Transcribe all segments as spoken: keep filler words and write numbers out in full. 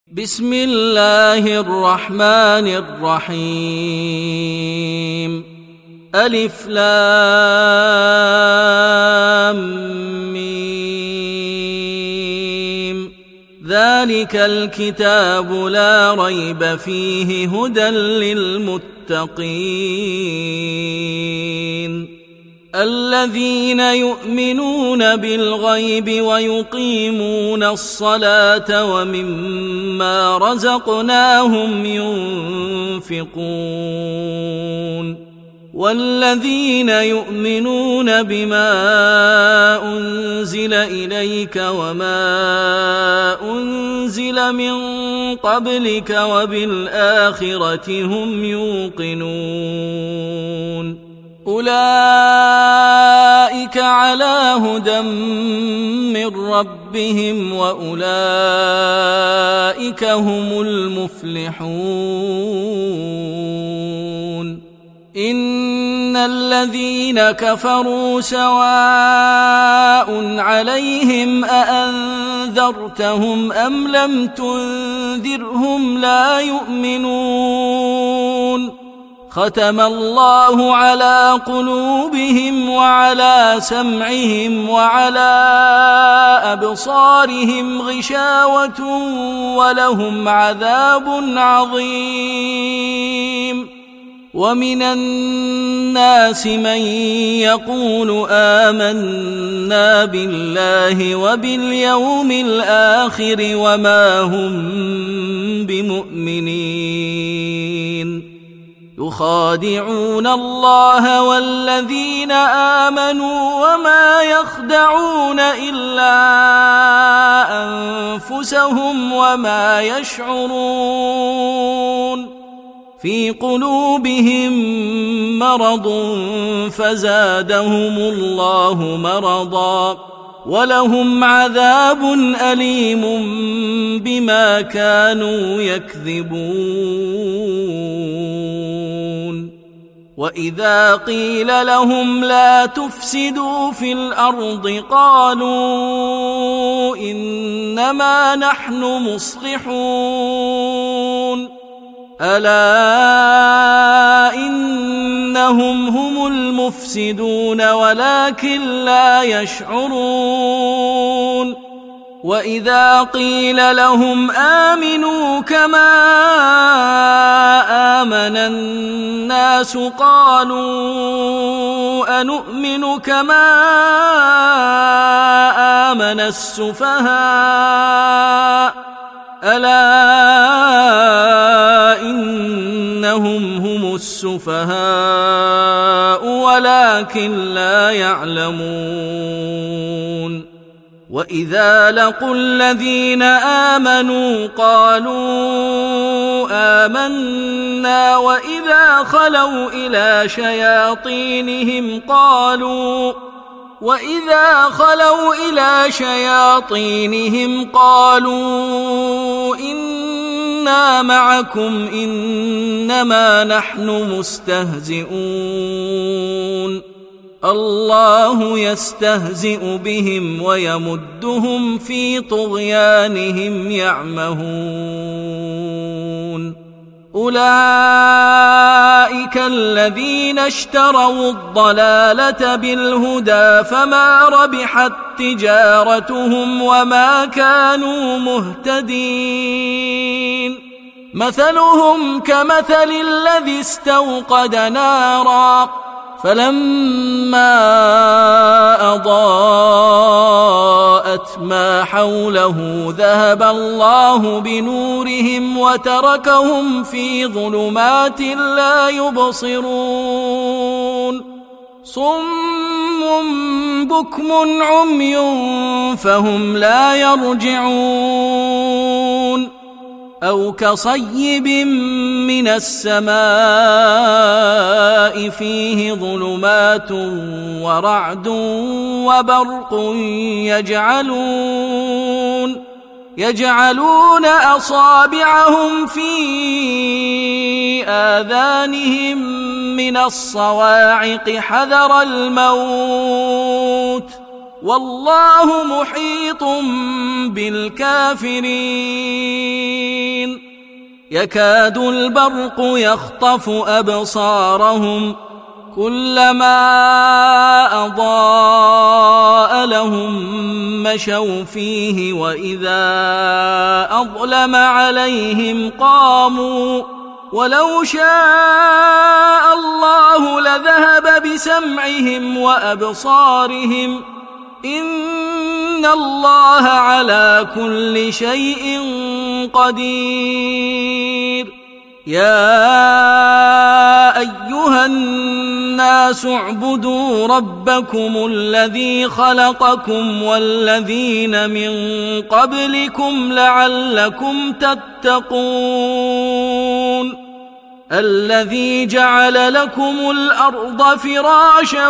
بسم الله الرحمن الرحيم. ألف لام ميم. ذلك الكتاب لا ريب فيه هدى للمتقين الذين يؤمنون بالغيب ويقيمون الصلاة ومما رزقناهم ينفقون والذين يؤمنون بما أنزل إليك وما أنزل من قبلك وبالآخرة هم يوقنون أولئك على هدى من ربهم وأولئك هم المفلحون. إن الذين كفروا سواء عليهم أأنذرتهم أم لم تنذرهم لا يؤمنون. ختم الله على قلوبهم وعلى سمعهم وعلى أبصارهم غشاوة ولهم عذاب عظيم. ومن الناس من يقول آمنا بالله وباليوم الآخر وما هم بمؤمنين يخادعون الله والذين آمنوا وما يخدعون إلا أنفسهم وما يشعرون. في قلوبهم مرض فزادهم الله مرضا ولهم عذاب أليم بما كانوا يكذبون. وإذا قيل لهم لا تفسدوا في الأرض قالوا إنما نحن مصلحون ألا إنهم هم المفسدون ولكن لا يشعرون. وإذا قيل لهم آمنوا كما آمن الناس قالوا أنؤمن كما آمن السفهاء ألا إنهم هم السفهاء ولكن لا يعلمون. وإذا لقوا الذين آمنوا قالوا آمنا وإذا خلوا إلى شياطينهم قالوا وإذا خلوا إلى شياطينهم قالوا إنا معكم إنما نحن مستهزئون الله يستهزئ بهم ويمدهم في طغيانهم يعمهون. أولئك الذين اشتروا الضلالة بالهدى فما ربحت تجارتهم وما كانوا مهتدين. مثلهم كمثل الذي استوقد نارا فلما أضاءت ما حوله ذهب الله بنورهم وتركهم في ظلمات لا يبصرون. صم بكم عمي فهم لا يرجعون. أو كصيب من السماء فيه ظلمات ورعد وبرق يجعلون يجعلون أصابعهم في آذانهم من الصواعق حذر الموت والله محيط بالكافرين يكاد البرق يخطف أبصارهم كلما أضاء لهم مشوا فيه وإذا أظلم عليهم قاموا ولو شاء الله لذهب بسمعهم وأبصارهم إن الله على كل شيء قدير يا أيها الناس اعبدوا ربكم الذي خلقكم والذين من قبلكم لعلكم تتقون الذي جعل لكم الأرض فراشا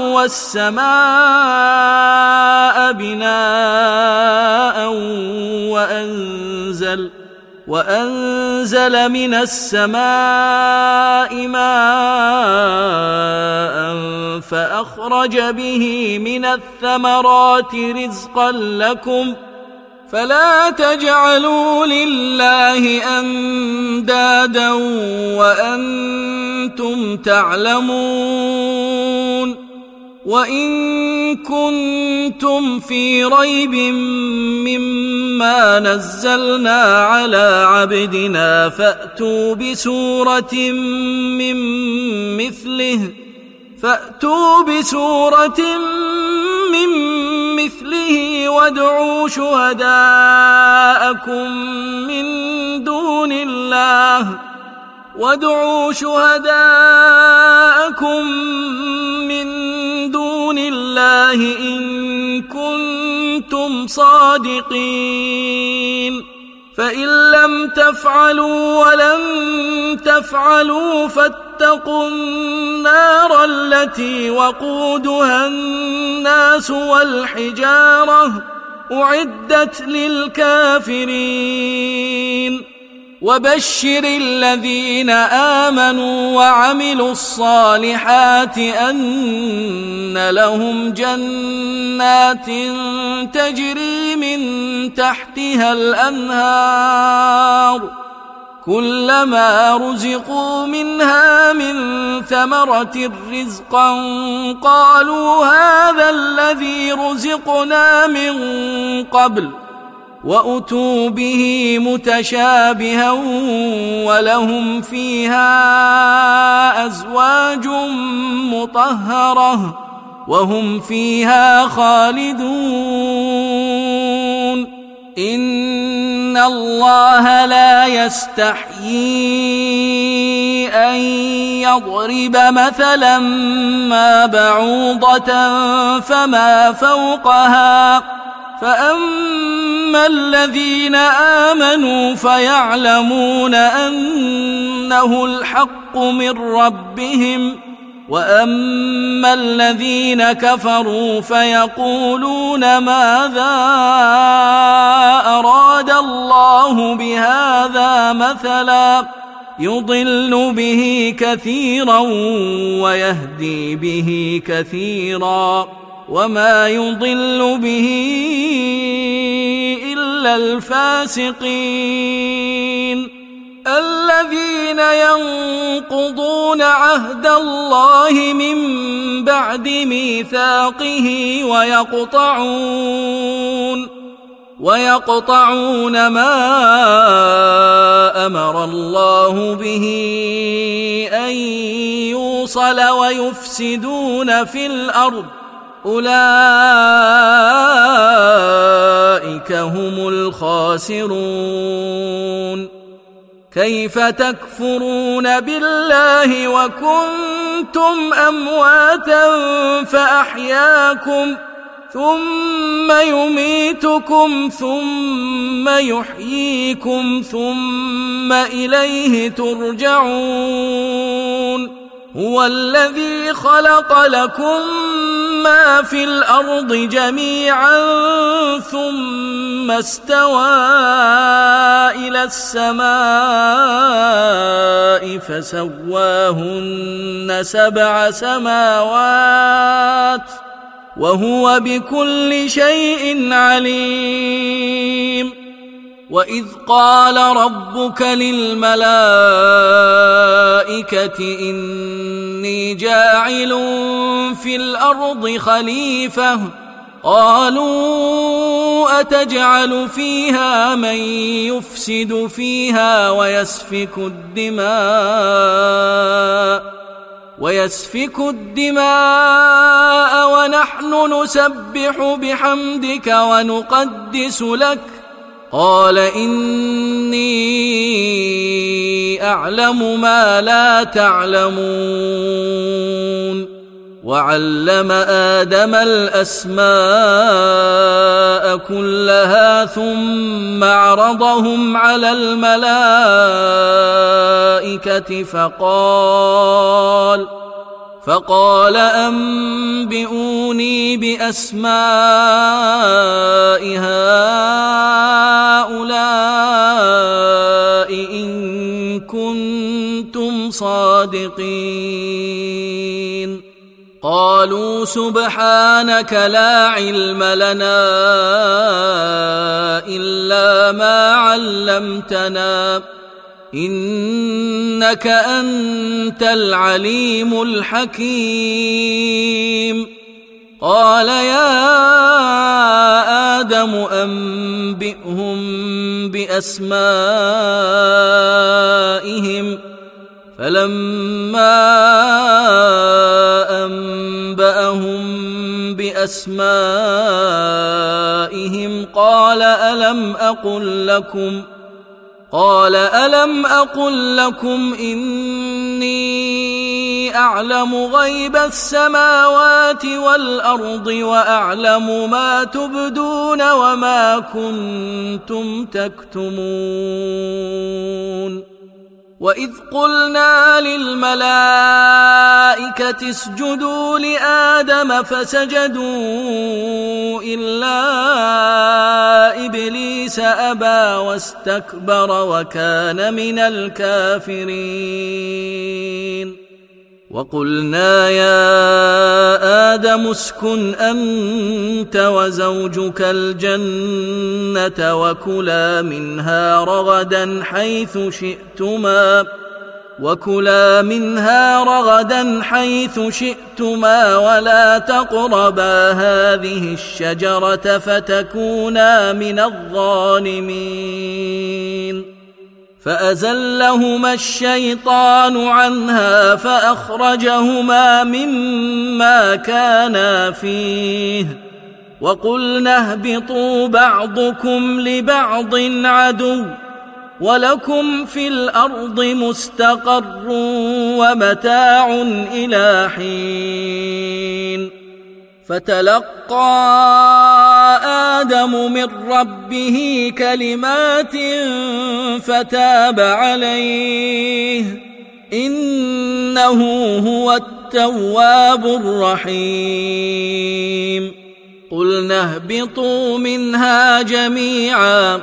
والسماء بناء وأنزل وأنزل من السماء ماء فأخرج به من الثمرات رزقا لكم فلا تجعلوا لله أندادا وأنتم تعلمون وإن كنتم في ريب مما نزلنا على عبدنا فأتوا بسورة من مثله فأتوا بسورة من مثله وادعوا شهداءكم من دون الله وادعوا شهداءكم من دون الله إن كنتم صادقين فإن لم تفعلوا ولن تفعلوا فاتقوا النار التي وقودها الناس والحجارة أعدت للكافرين وبشر الذين آمنوا وعملوا الصالحات أن لهم جنات تجري من تحتها الأنهار كلما رزقوا منها من ثمرة رزقا قالوا هذا الذي رزقنا من قبل وأتوا به متشابها ولهم فيها أزواج مطهرة وهم فيها خالدون إن الله لا يستحيي أن يضرب مثلا ما بعوضة فما فوقها فأما الذين آمنوا فيعلمون أنه الحق من ربهم وأما الذين كفروا فيقولون ماذا أراد الله بهذا مثلا يضل به كثيرا ويهدي به كثيرا وما يضل به إلا الفاسقين الذين ينقضون عهد الله من بعد ميثاقه ويقطعون ويقطعون ما أمر الله به أن يوصل ويفسدون في الأرض أولئك هم الخاسرون كيف تكفرون بالله وكنتم أمواتا فأحياكم ثم يميتكم ثم يحييكم ثم إليه ترجعون هو الذي خلق لكم ما في الأرض جميعا ثم استوى إلى السماء فسواهن سبع سماوات وهو بكل شيء عليم. وإذ قال ربك للملائكة إني جاعل في الأرض خليفة قالوا أتجعل فيها من يفسد فيها ويسفك الدماء ويسفك الدماء ونحن نسبح بحمدك ونقدس لك قال إني أعلم ما لا تعلمون. وعلم آدم الأسماء كلها ثم عرضهم على الملائكة فقال فقال أنبئوني بأسماء هؤلاء إن كنتم صادقين. قالوا سبحانك لا علم لنا إلا ما علمتنا إنك أنت العليم الحكيم. قال يا آدم أنبئهم بأسمائهم فلما أنبأهم بأسمائهم قال ألم أقل لكم قال ألم أقل لكم إني أعلم غيب السماوات والأرض وأعلم ما تبدون وما كنتم تكتمون. وإذ قلنا للملائكة اسجدوا لآدم فسجدوا إلا إبليس أبى واستكبر وكان من الكافرين. وقلنا يا آدم اسكن أنت وزوجك الجنة وكلا منها رغدا حيث شئتما وكلا منها رغدا حيث شئتما ولا تقربا هذه الشجرة فتكونا من الظالمين. فأزلهما الشيطان عنها فأخرجهما مما كانا فيه وقلنا اهبطوا بعضكم لبعض عدو ولكم في الأرض مستقر ومتاع إلى حين. فتلقى آدم من ربه كلمات فتاب عليه إنه هو التواب الرحيم. قلنا اهبطوا منها جميعا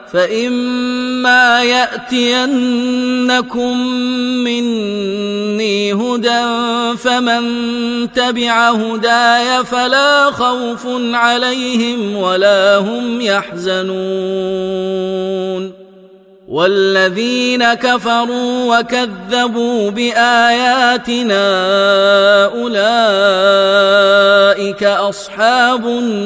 فإما يأتينكم مني هدى فمن تبع هداي فلا خوف عليهم ولا هم يحزنون. والذين كفروا وكذبوا بآياتنا أولئك أصحاب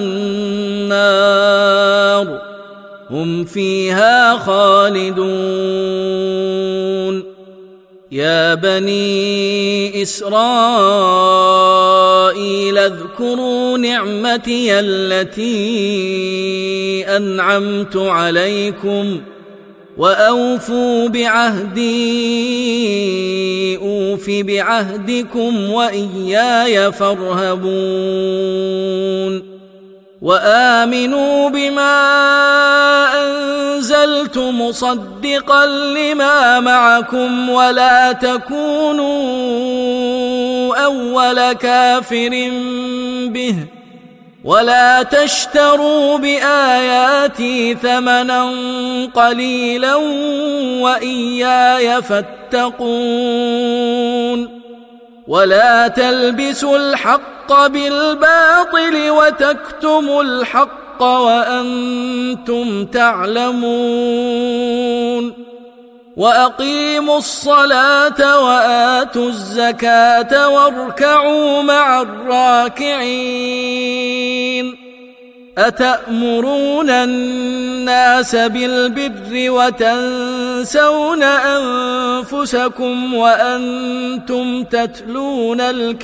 النار هم فيها خالدون. يا بني إسرائيل اذكروا نعمتي التي أنعمت عليكم وأوفوا بعهدي أوف بعهدكم وإياي فارهبون. وآمنوا بما أنزلت مصدقا لما معكم ولا تكونوا أول كافر به ولا تشتروا بآياتي ثمنا قليلا وإياي فاتقون. ولا تلبسوا الحق بالباطل وتكتموا الحق وأنتم تعلمون وأقيموا الصلاة وآتوا الزكاة واركعوا مع الراكعين أتأمرون الناس بالبر وتنسون أنفسكم وأنتم تتلون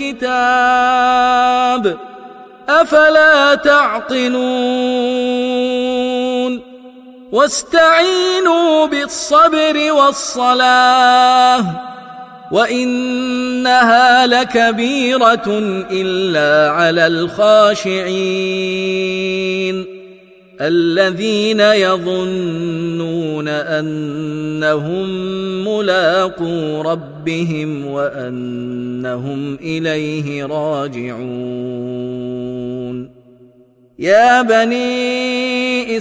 الكتاب أفلا تعقلون واستعينوا بالصبر والصلاة وإنها لكبيرة إلا على الخاشعين الذين يظنون أنهم ملاقو ربهم وأنهم إليه راجعون يا بني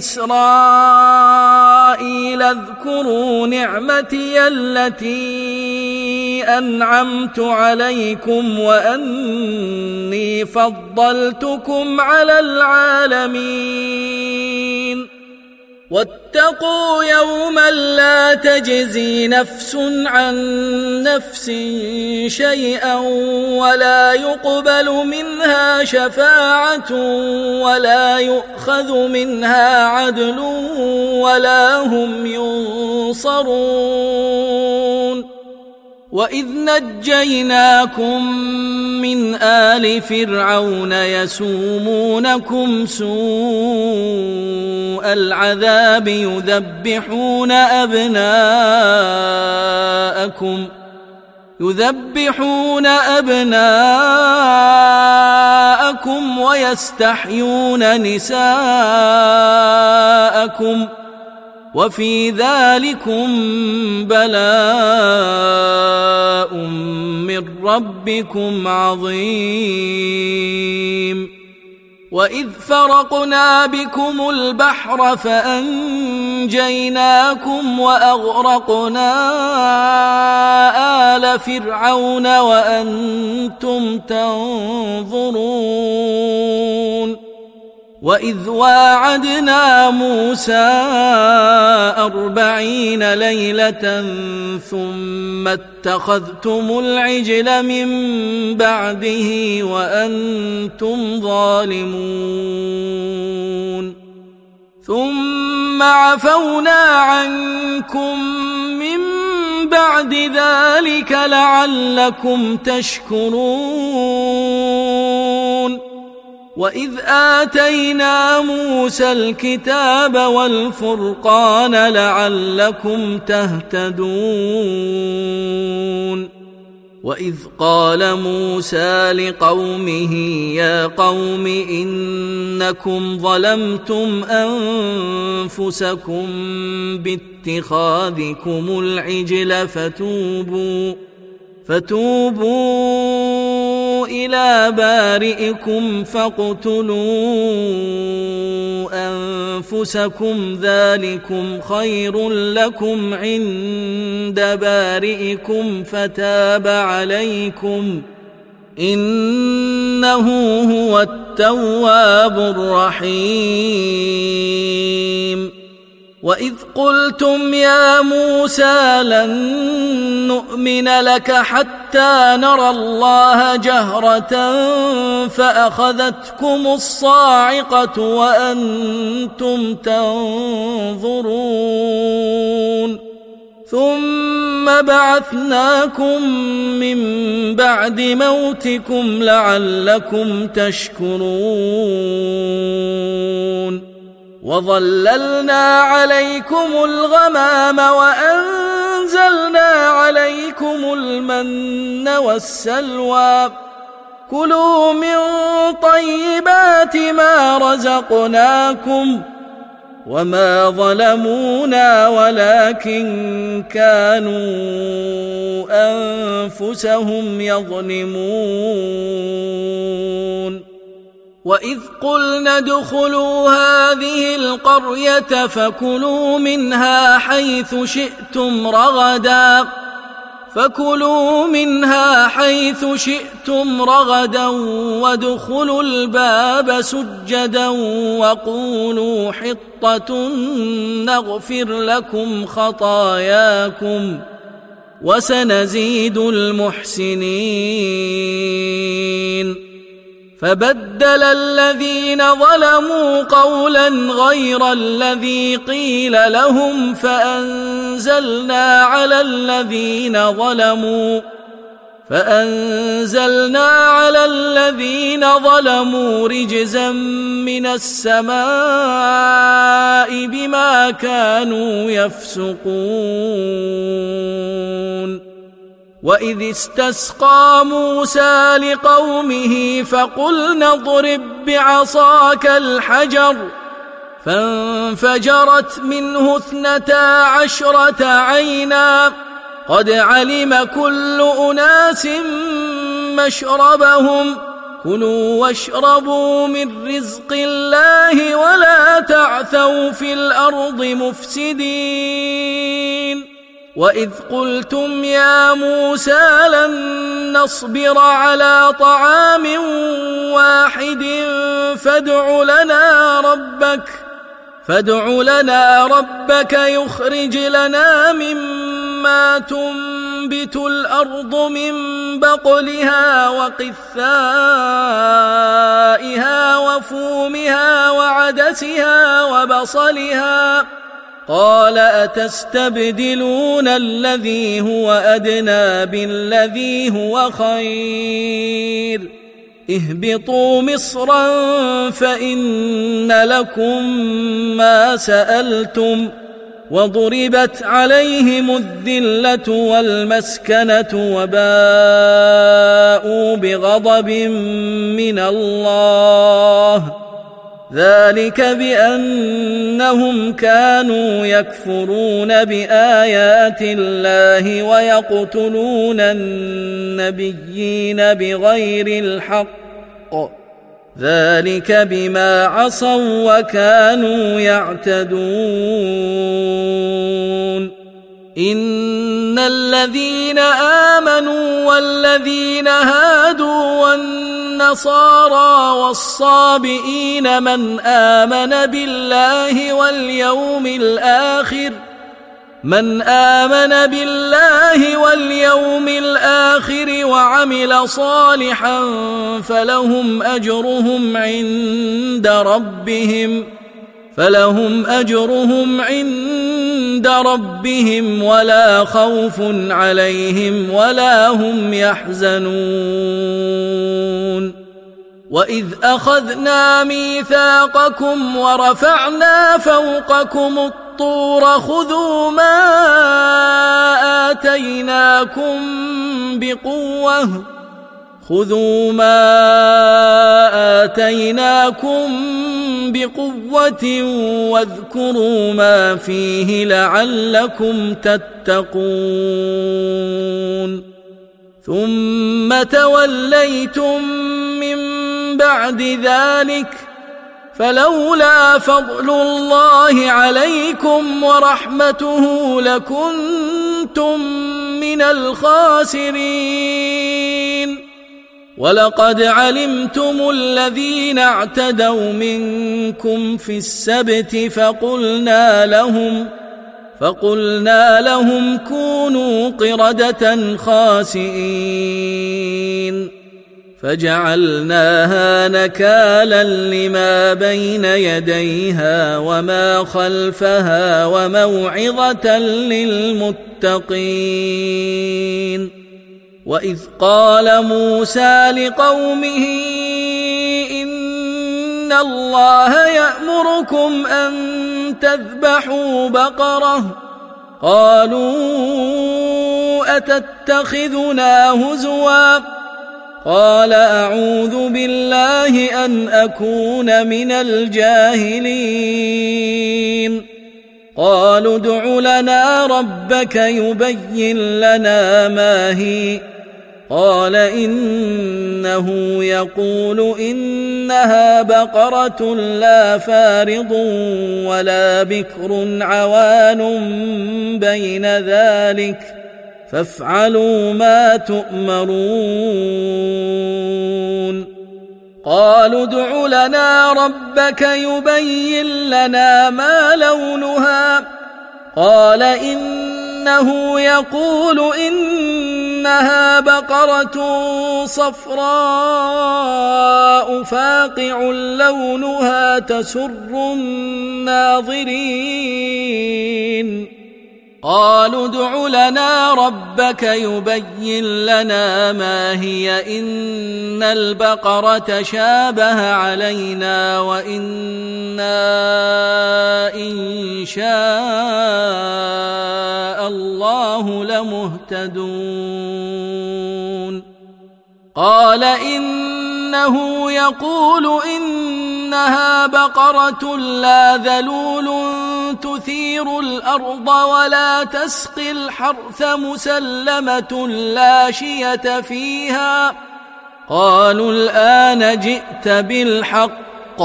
إسرائيل اذكروا نعمتي التي أنعمت عليكم وأني فضلتكم على العالمين واتقوا يوما لا تجزي نفس عن نفس شيئا ولا يقبل منها شفاعة ولا يؤخذ منها عدل ولا هم ينصرون وإذ نجيناكم من آل فرعون يسومونكم سوء العذاب يذبحون أبناءكم يذبحون أبناءكم ويستحيون نساءكم وفي ذلكم بلاء من ربكم عظيم وإذ فرقنا بكم البحر فأنجيناكم وأغرقنا آل فرعون وأنتم تنظرون وإذ واعدنا موسى أربعين ليلة ثم اتخذتم العجل من بعده وأنتم ظالمون ثم عفونا عنكم من بعد ذلك لعلكم تشكرون وإذ آتينا موسى الكتاب والفرقان لعلكم تهتدون وإذ قال موسى لقومه يا قوم إنكم ظلمتم أنفسكم باتخاذكم العجل فتوبوا فتوبوا إلى بارئكم فاقتلوا أنفسكم ذلكم خير لكم عند بارئكم فتاب عليكم إنه هو التواب الرحيم وإذ قلتم يا موسى لن نؤمن لك حتى نرى الله جهرة فأخذتكم الصاعقة وأنتم تنظرون ثم بعثناكم من بعد موتكم لعلكم تشكرون وظللنا عليكم الغمام وأنزلنا عليكم المن والسلوى كلوا من طيبات ما رزقناكم وما ظلمونا ولكن كانوا أنفسهم يظلمون وإذ قلنا ادخلوا هذه القرية فكلوا منها حيث شئتم رغدا فكلوا منها حيث شئتم رغدا وادخلوا الباب سجدا وقولوا حطة نغفر لكم خطاياكم وسنزيد المحسنين. فبدل الذين ظلموا قولا غير الذي قيل لهم فأنزلنا على الذين ظلموا فأنزلنا على الذين ظلموا رجزا من السماء بما كانوا يفسقون. وإذ استسقى موسى لقومه فقلنا اضرب بعصاك الحجر فانفجرت منه اثنتا عشرة عينا قد علم كل أناس مشربهم كلوا واشربوا من رزق الله ولا تعثوا في الأرض مفسدين. وإذ قلتم يا موسى لن نصبر على طعام واحد فادع لنا ربك فادع لنا ربك يخرج لنا مما تنبت الأرض من بقلها وقثائها وفومها وعدسها وبصلها قال أتستبدلون الذي هو أدنى بالذي هو خير اهبطوا مصرا فإن لكم ما سألتم وضربت عليهم الذلة والمسكنة وباءوا بغضب من الله ذلك بأنهم كانوا يكفرون بآيات الله ويقتلون النبيين بغير الحق ذلك بما عصوا وكانوا يعتدون. إن الذين آمنوا والذين هادوا والنصارى والصابئين من آمن بالله واليوم الآخر من آمن بالله واليوم الآخر وعمل صالحا فلهم أجرهم عند ربهم فلهم أجرهم عند ربهم ولا خوف عليهم ولا هم يحزنون. وإذ أخذنا ميثاقكم ورفعنا فوقكم الطور خذوا ما آتيناكم بقوة خذوا ما آتيناكم بقوة واذكروا ما فيه لعلكم تتقون. ثم توليتم من بعد ذلك فلولا فضل الله عليكم ورحمته لكنتم من الخاسرين. ولقد علمتم الذين اعتدوا منكم في السبت فقلنا لهم فقلنا لهم كونوا قردة خاسئين فجعلناها نكالا لما بين يديها وما خلفها وموعظة للمتقين. وإذ قال موسى لقومه إن الله يأمركم أن تذبحوا بقرة قالوا أتتخذنا هزوا قال أعوذ بالله أن أكون من الجاهلين. قالوا ادع لنا ربك يبين لنا ما هي قال إنه يقول إنها بقرة لا فارض ولا بكر عوان بين ذلك فافعلوا ما تؤمرون قالوا ادع لنا ربك يبين لنا ما لونها قال إنه يقول إنها بقرة صفراء فاقع لونها تسر الناظرين قالوا ادع لنا ربك يبين لنا ما هي إن البقرة شابه علينا وإنا إن شاء الله لمهتدون قال إنه يقول إنها بقرة لا ذلول تثير الأرض ولا تسقي الحرث مسلمة لا شية فيها قالوا الآن جئت بالحق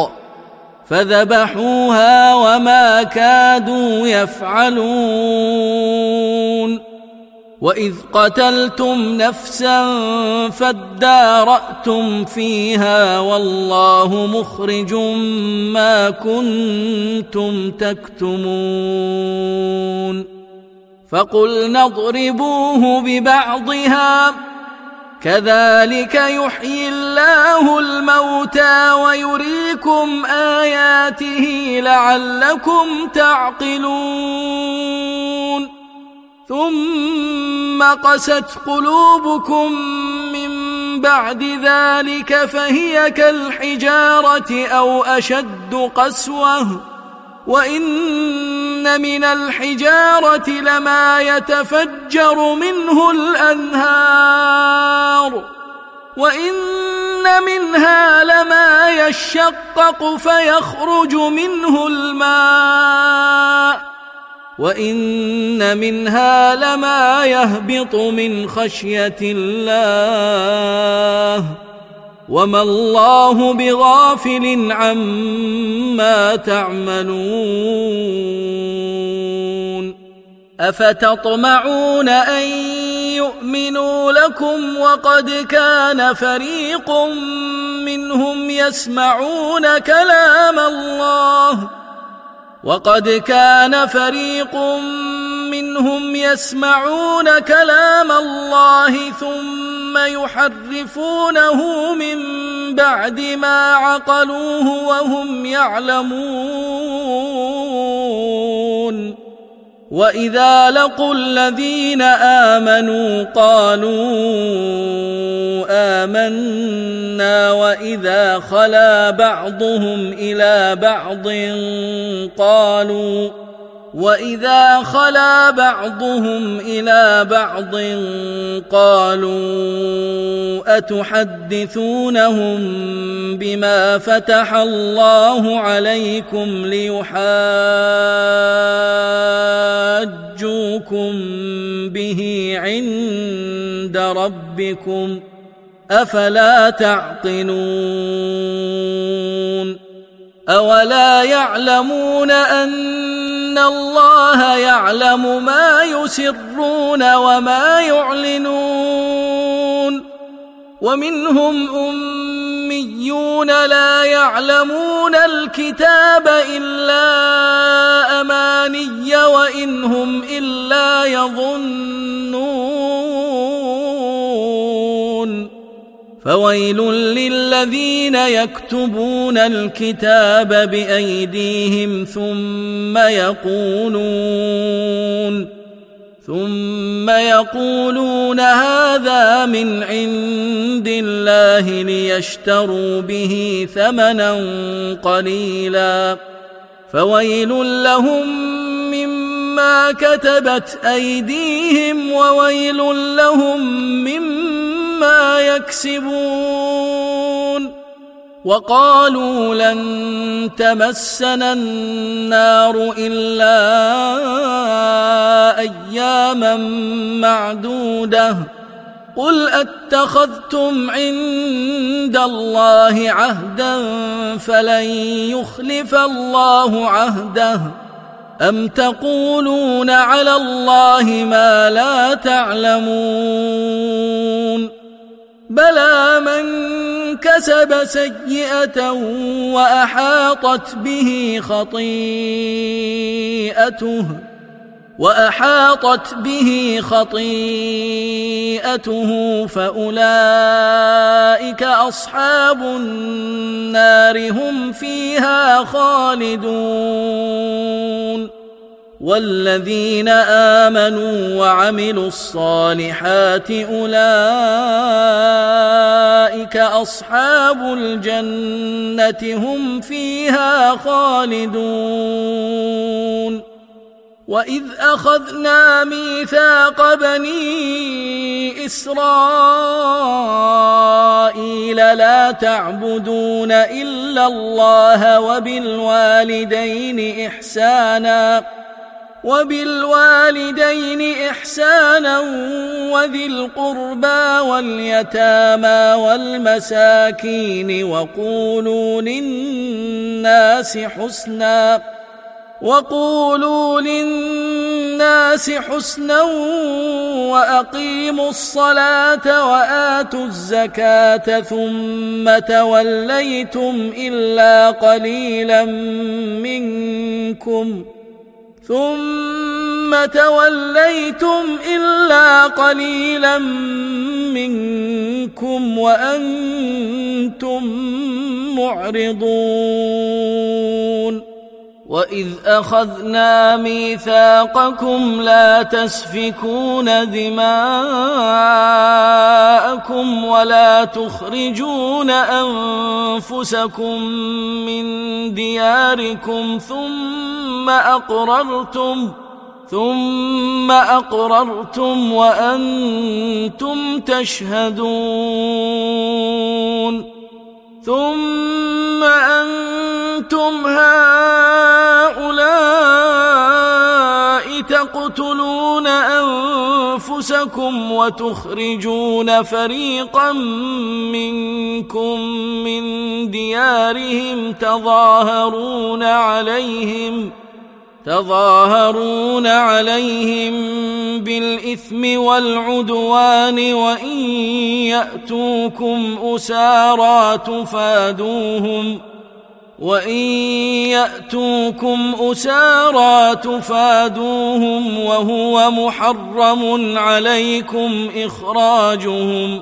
فذبحوها وما كادوا يفعلون وإذ قتلتم نفسا فادارأتم فيها والله مخرج ما كنتم تكتمون فقلنا اضربوه ببعضها كذلك يحيي الله الموتى ويريكم آياته لعلكم تعقلون ثم قست قلوبكم من بعد ذلك فهي كالحجارة أو أشد قسوة وإن من الحجارة لما يتفجر منه الأنهار وإن منها لما يشقق فيخرج منه الماء وإن منها لما يهبط من خشية الله وما الله بغافل عما تعملون أفتطمعون أن يؤمنوا لكم وقد كان فريق منهم يسمعون كلام الله وقد كان فريق منهم يسمعون كلام الله ثم يحرفونه من بعد ما عقلوه وهم يعلمون وإذا لقوا الذين آمنوا قالوا آمنا وإذا خلا بعضهم إلى بعض قالوا وإذا خلا بعضهم إلى بعض قالوا أتحدثونهم بما فتح الله عليكم ليحاجوكم به عند ربكم أفلا تعقلون أولا يعلمون أن الله يعلم ما يسرون وما يعلنون ومنهم أميون لا يعلمون الكتاب إلا أماني وإن هم إلا يظنون فويل للذين يكتبون الكتاب بأيديهم ثم يقولون ثم يقولون هذا من عند الله ليشتروا به ثمنا قليلا فويل لهم مما كتبت أيديهم وويل لهم مما يكسبون وقالوا لن تمسنا النار إلا أياما معدودة قل أتخذتم عند الله عهدا فلن يخلف الله عهده أم تقولون على الله ما لا تعلمون بلى من كسب سيئة وأحاطت به خطيئته وأحاطت به خطيئته فأولئك أصحاب النار هم فيها خالدون والذين آمنوا وعملوا الصالحات أولئك أصحاب الجنة هم فيها خالدون وإذ أخذنا ميثاق بني إسرائيل لا تعبدون إلا الله وبالوالدين إحسانا وبالوالدين إحسانا وذي القربى واليتامى والمساكين وقولوا للناس حسنا وقولوا للناس حسنا وأقيموا الصلاة وآتوا الزكاة ثم توليتم إلا قليلا منكم ثم توليتم إلا قليلا منكم وأنتم معرضون وإذ أخذنا ميثاقكم لا تسفكون دماءكم ولا تخرجون أنفسكم من دياركم ثم أقررتم ثم أقررتم وأنتم تشهدون ثم أنتم هؤلاء تقتلون أنفسكم وتخرجون فريقا منكم من ديارهم تظاهرون عليهم تظاهرون عليهم بالإثم والعدوان وإن يأتوكم أسارى تفادوهم وإن يأتوكم أسارى تفادوهم وهو محرم عليكم إخراجهم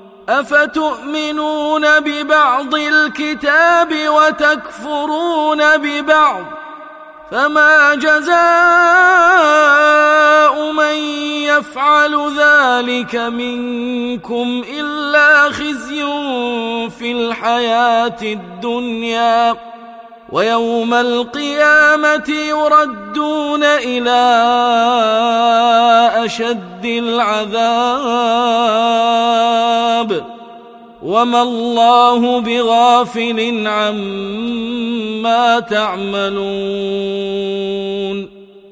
أفتؤمنون ببعض الكتاب وتكفرون ببعض فما جزاء من يفعل ذلك منكم إلا خزي في الحياة الدنيا ويوم القيامة يردون إلى أشد العذاب وما الله بغافل عما تعملون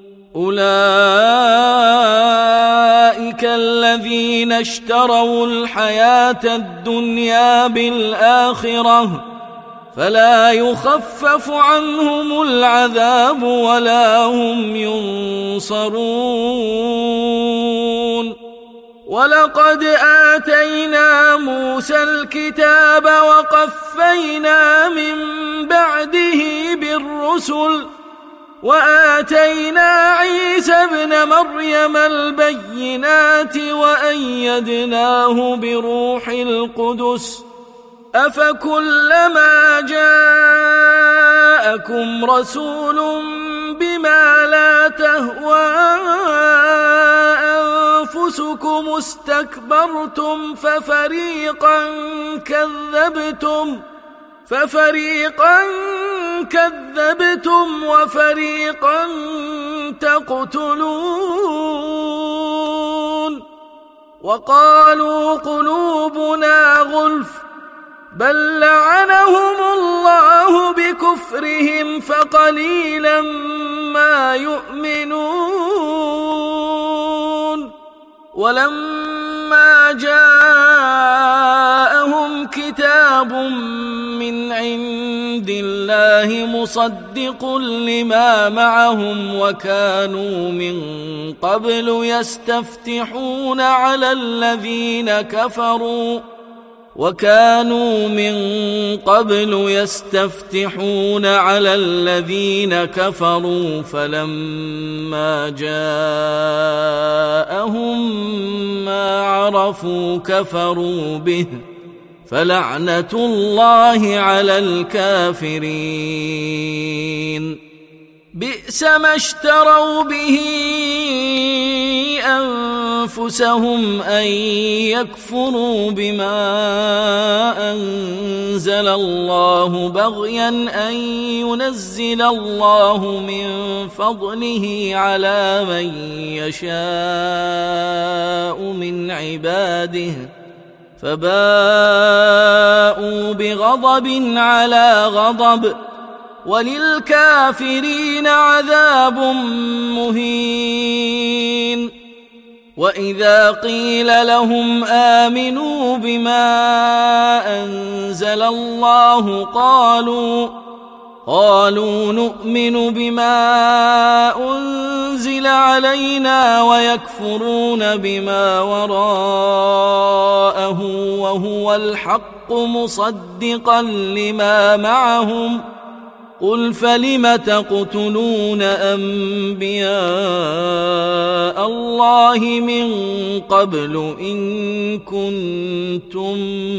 أولئك الذين اشتروا الحياة الدنيا بالآخرة فلا يخفف عنهم العذاب ولا هم ينصرون ولقد آتينا موسى الكتاب وقفينا من بعده بالرسل وآتينا عيسى ابن مريم البينات وأيدناه بروح القدس أفكلما جاءكم رسول بما لا تهوى أنفسكم استكبرتم ففريقا كذبتم ففريقا كذبتم وفريقا تقتلون وقالوا قلوبنا غلف بل لعنهم الله بكفرهم فقليلا ما يؤمنون ولما جاءهم كتاب من عند الله مصدق لما معهم وكانوا من قبل يستفتحون على الذين كفروا وكانوا من قبل يستفتحون على الذين كفروا فلما جاءهم ما عرفوا كفروا به فلعنة الله على الكافرين بئس ما اشتروا به أنفسهم أن يكفروا بما أنزل الله بغيا أن ينزل الله من فضله على من يشاء من عباده فباءوا بغضب على غضب وللكافرين عذاب مهين وإذا قيل لهم آمنوا بما أنزل الله قالوا قالوا نؤمن بما أنزل علينا ويكفرون بما وراءه وهو الحق مصدقا لما معهم قل فلم تقتلون أنبياء الله من قبل إن كنتم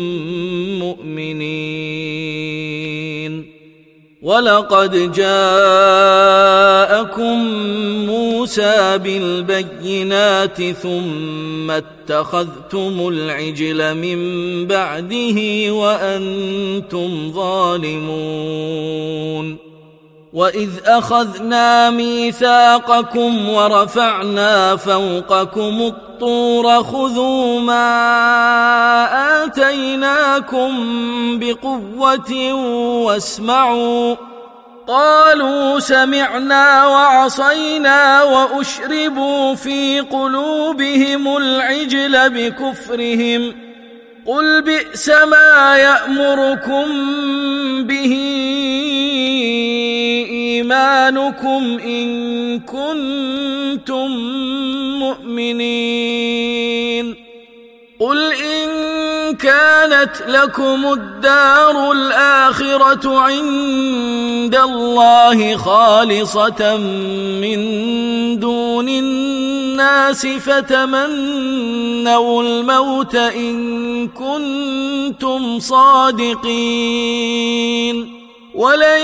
مؤمنين ولقد جاءكم موسى بالبينات ثم اتخذتم العجل من بعده وأنتم ظالمون وإذ أخذنا ميثاقكم ورفعنا فوقكم الطور خذوا ما آتيناكم بقوة واسمعوا قالوا سمعنا وعصينا وأشربوا في قلوبهم العجل بكفرهم قل بئس ما يأمركم به إيمانكم إن كنتم مؤمنين قل إن كانت لكم الدار الآخرة عند الله خالصة من دون الناس فتمنوا الموت إن كنتم صادقين ولن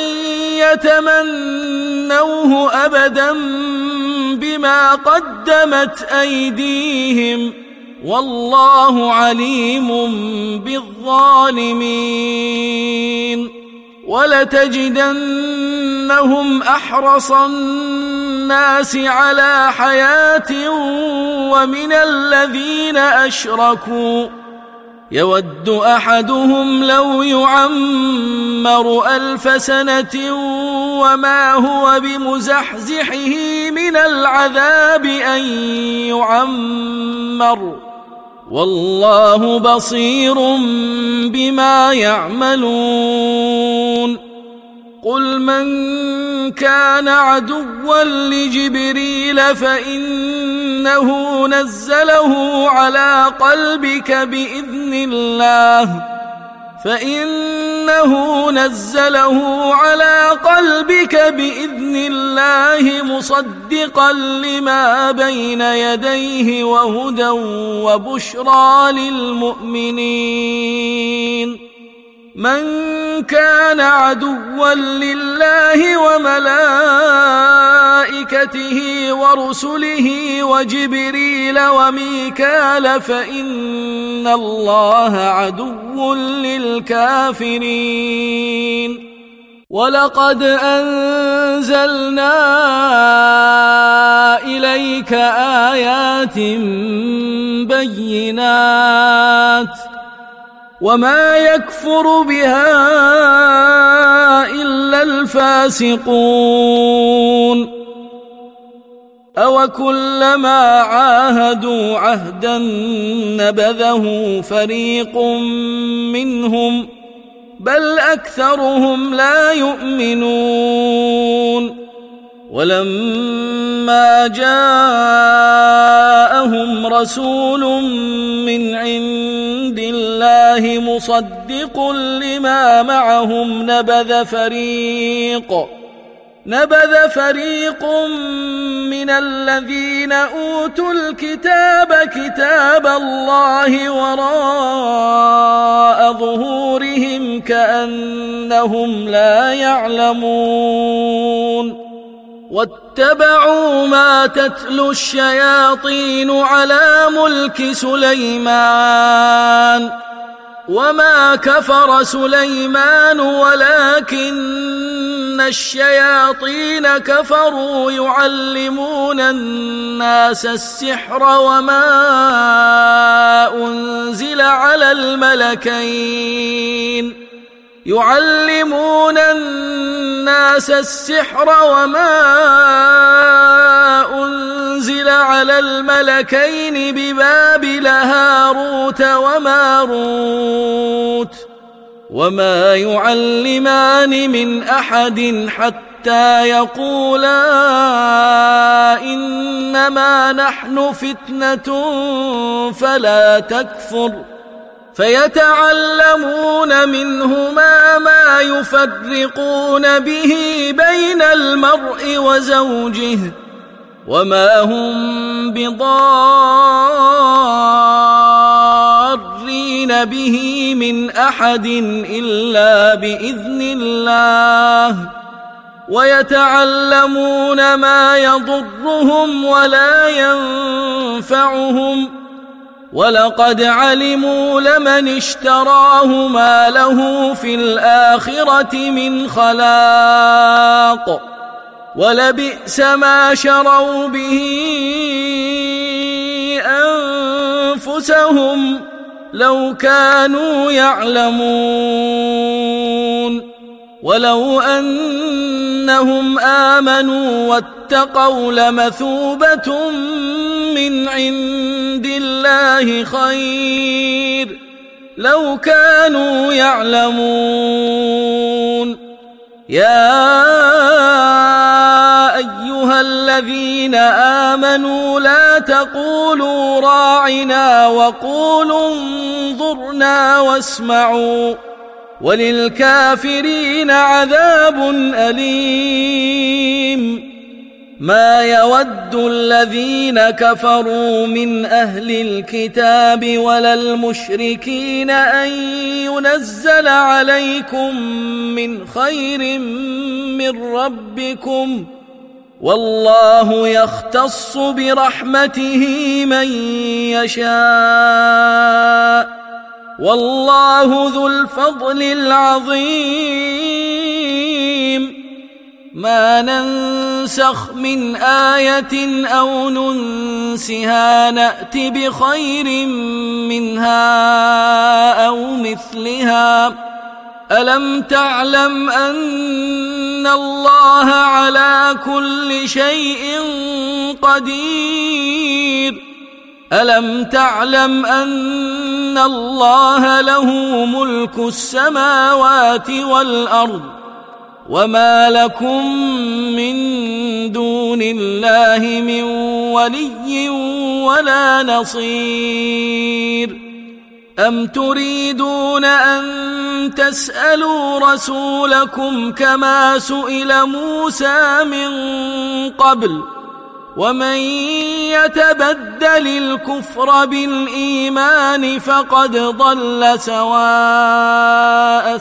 يتمنوه أبدا بما قدمت أيديهم والله عليم بالظالمين ولتجدنهم أحرص الناس على حياة ومن الذين أشركوا يود أحدهم لو يعمر ألف سنة وما هو بمزحزحه من العذاب أن يعمر والله بصير بما يعملون قل من كان عدوا لجبريل فإنه نزله على قلبك بإذن الله فإنه نزله على قلبك بإذن الله مصدقا لما بين يديه وهدى وبشرى للمؤمنين من كان عدوا لله وملائكته ورسله وجبريل وميكال فإن الله عدو للكافرين ولقد أنزلنا إليك آيات بينات وما يكفر بها إلا الفاسقون أوكلما عاهدوا عهدا نبذه فريق منهم بل أكثرهم لا يؤمنون ولما جاءهم رسول من عند الله مصدق لما معهم نبذ فريق نبذ فريق من الذين أوتوا الكتاب كتاب الله وراء ظهورهم كأنهم لا يعلمون واتبعوا ما تتلو الشياطين على ملك سليمان وما كفر سليمان ولكن الشياطين كفروا يعلمون الناس السحر وما أنزل على الملكين يعلمون الناس السحر وما أنزل على الملكين ببابل هاروت وماروت وما يعلمان من أحد حتى يقولا إنما نحن فتنة فلا تكفر فيتعلمون منهما ما يفرقون به بين المرء وزوجه وما هم بضارين به من أحد إلا بإذن الله ويتعلمون ما يضرهم ولا ينفعهم ولقد علموا لمن اشتراه ما له في الآخرة من خلاق ولبئس ما شروا به أنفسهم لو كانوا يعلمون ولو أنهم آمنوا واتقوا لمثوبة من عند الله خير لو كانوا يعلمون يا أيها الذين آمنوا لا تقولوا راعنا وقولوا انظرنا واسمعوا وللكافرين عذاب أليم ما يود الذين كفروا من أهل الكتاب ولا المشركين أن ينزل عليكم من خير من ربكم والله يختص برحمته من يشاء والله ذو الفضل العظيم ما ننسخ من آية أو ننسها نأت بخير منها أو مثلها ألم تعلم أن الله على كل شيء قدير ألم تعلم أن الله له ملك السماوات والأرض وما لكم من دون الله من ولي ولا نصير أم تريدون أن تسألوا رسولكم كما سئل موسى من قبل ومن يتبدل الكفر بالإيمان فقد ضل سواء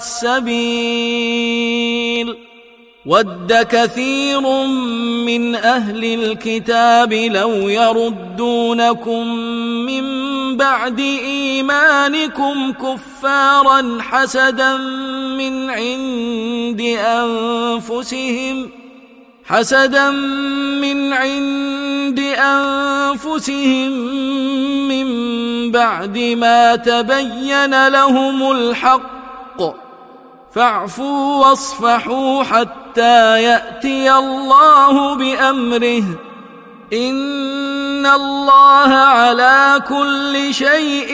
السبيل ود كثير من أهل الكتاب لو يردونكم من بعد إيمانكم كفارا حسدا من عند أنفسهم حسدا من عند أنفسهم من بعد ما تبين لهم الحق فاعفوا واصفحوا حتى يأتي الله بأمره إن الله على كل شيء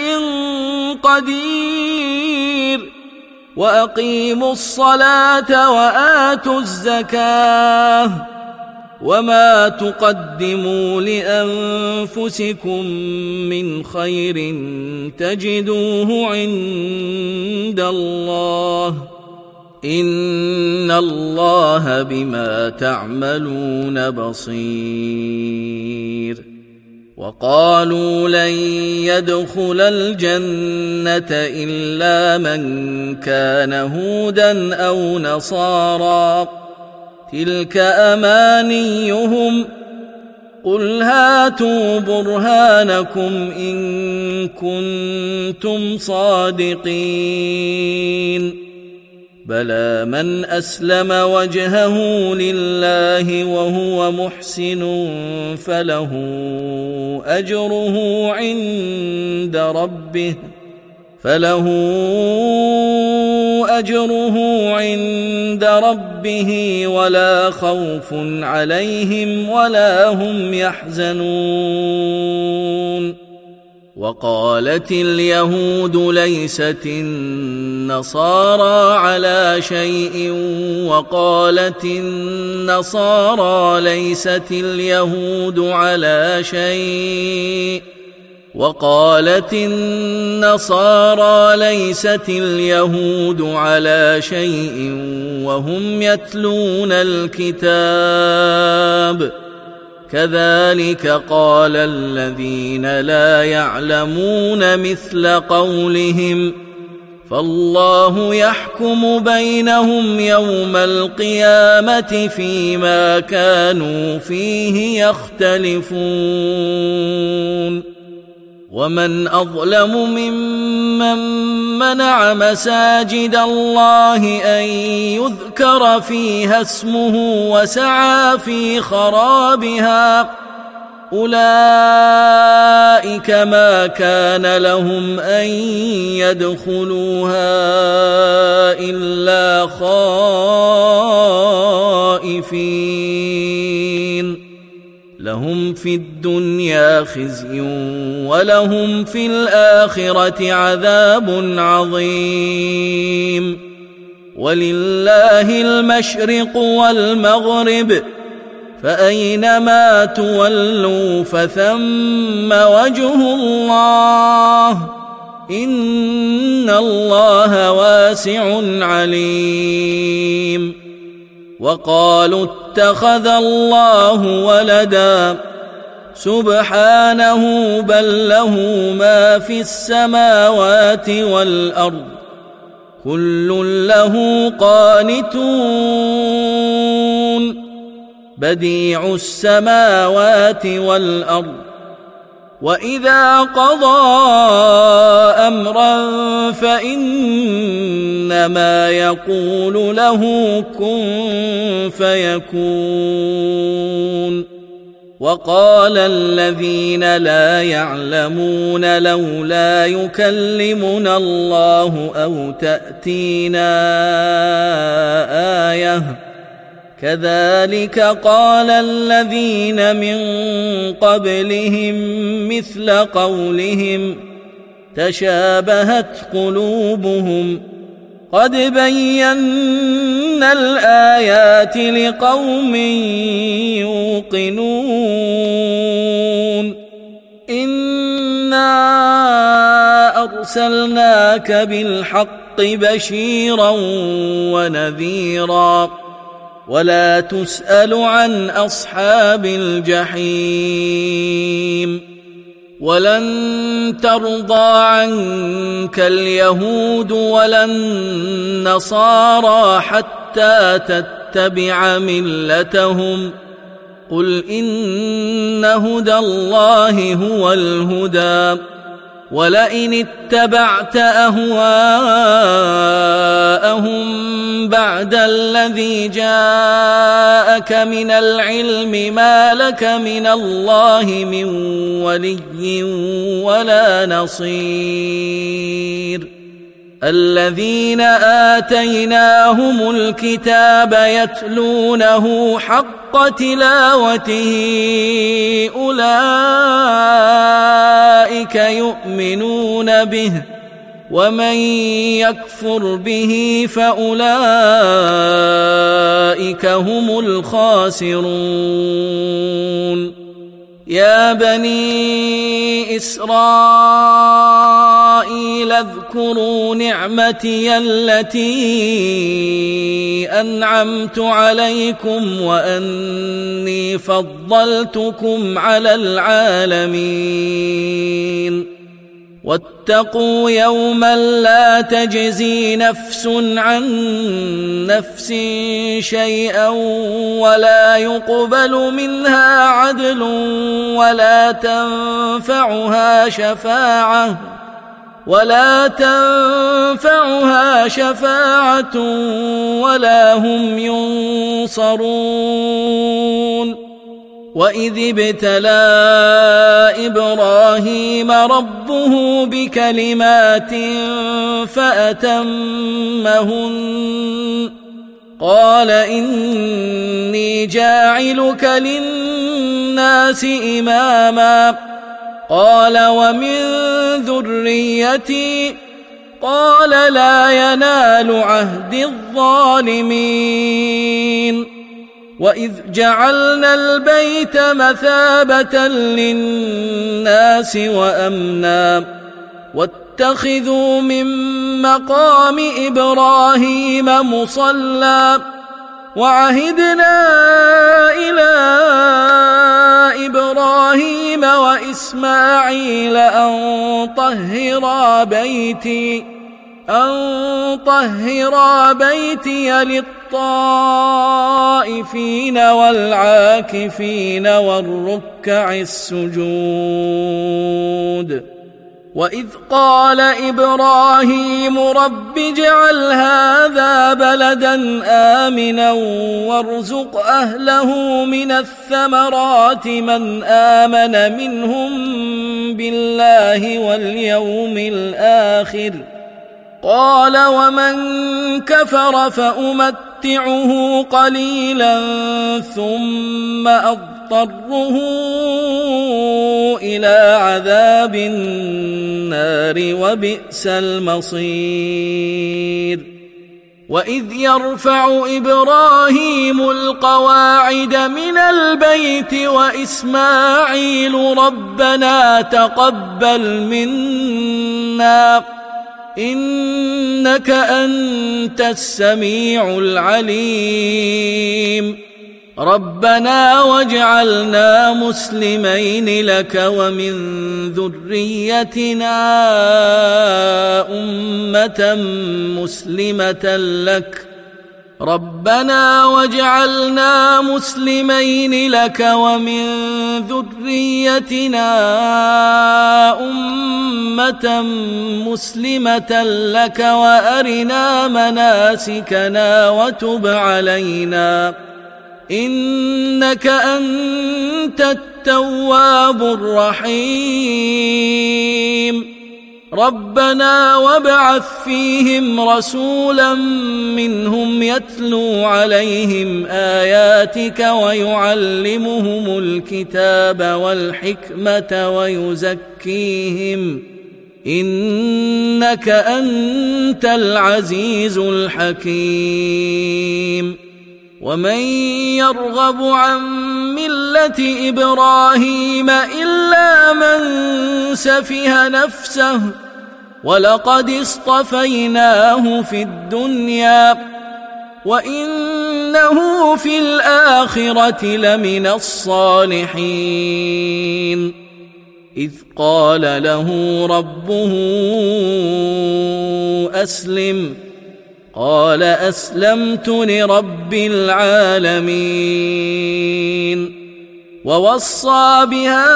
قدير وأقيموا الصلاة وآتوا الزكاة وما تقدموا لأنفسكم من خير تجدوه عند الله إن الله بما تعملون بصير. وقالوا لن يدخل الجنة إلا من كان هودا أو نصارى تلك أمانيهم قل هاتوا برهانكم إن كنتم صادقين بلى من أسلم وجهه لله وهو محسن فله أجره عند ربه فله أجره عند ربه ولا خوف عليهم ولا هم يحزنون. وقالت اليهود ليست النصارى على شيء وقالت النصارى ليست اليهود على شيء وقالت النصارى ليست اليهود على شيء وهم يتلون الكتاب كذلك قال الذين لا يعلمون مثل قولهم فالله يحكم بينهم يوم القيامة فيما كانوا فيه يختلفون. ومن أظلم ممن منع مساجد الله أن يذكر فيها اسمه وسعى في خرابها أولئك ما كان لهم أن يدخلوها إلا خائفين لهم في الدنيا خزي ولهم في الآخرة عذاب عظيم. ولله المشرق والمغرب فأينما تولوا فثم وجه الله إن الله واسع عليم. وقالوا اتخذ الله ولدا سبحانه بل له ما في السماوات والأرض كل له قانتون بديع السماوات والأرض وإذا قضى أمرا فإنما يقول له كن فيكون. وقال الذين لا يعلمون لولا يكلمنا الله أو تأتينا آية كذلك قال الذين من قبلهم مثل قولهم تشابهت قلوبهم قد بينا الآيات لقوم يوقنون. إنا أرسلناك بالحق بشيرا ونذيرا ولا تسأل عن أصحاب الجحيم. ولن ترضى عنك اليهود ولا النصارى حتى تتبع ملتهم قل إن هدى الله هو الهدى ولئن اتبعت أهواءهم بعد الذي جاءك من العلم ما لك من الله من ولي ولا نصير. الذين آتيناهم الكتاب يتلونه حق تلاوته أولئك يؤمنون به ومن يكفر به فأولئك هم الخاسرون يا بني إسرائيل اذكروا نعمتي التي أنعمت عليكم وأني فضلتكم على العالمين واتقوا يوما لا تجزي نفس عن نفس شيئا ولا يقبل منها عدل ولا تنفعها شفاعة ولا تنفعها شفاعة ولا هم ينصرون وإذ ابتلى إبراهيم ربه بكلمات فأتمهن قال إني جاعلك للناس إماما قال ومن ذريتي قال لا ينال عهد الظالمين وإذ جعلنا البيت مثابة للناس وأمنا واتخذوا من مقام إبراهيم مصلى وعهدنا إلى إبراهيم وإسماعيل أن طهرا بيتي أن طهرا بيتي للطائفين والعاكفين والركع السجود وإذ قال إبراهيم رب اجعل هذا بلدا آمنا وارزق أهله من الثمرات من آمن منهم بالله واليوم الآخر قال ومن كفر فأمتعه قليلا ثم أضطره إلى عذاب النار وبئس المصير وإذ يرفع إبراهيم القواعد من البيت وإسماعيل ربنا تقبل منا إنك أنت السميع العليم ربنا واجعلنا مسلمين لك ومن ذريتنا أمة مسلمة لك ربنا واجعلنا مسلمين لك ومن ذريتنا أمة مسلمة لك وأرنا مناسكنا وتب علينا إنك أنت التواب الرحيم ربنا وابعث فيهم رسولا منهم يتلو عليهم آياتك ويعلمهم الكتاب والحكمة ويزكيهم إنك أنت العزيز الحكيم ومن يرغب عن ملة إبراهيم إلا من سفه نفسه ولقد اصطفيناه في الدنيا وإنه في الآخرة لمن الصالحين إذ قال له ربه أسلم قال أسلمت لرب العالمين ووصى بها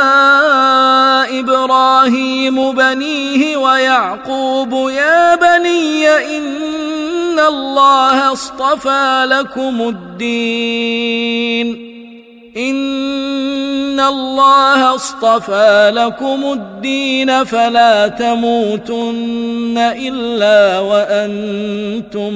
إبراهيم بنيه ويعقوب يا بني إن الله اصطفى لكم الدين إن الله اصطفى لكم الدين فلا تموتن إلا وأنتم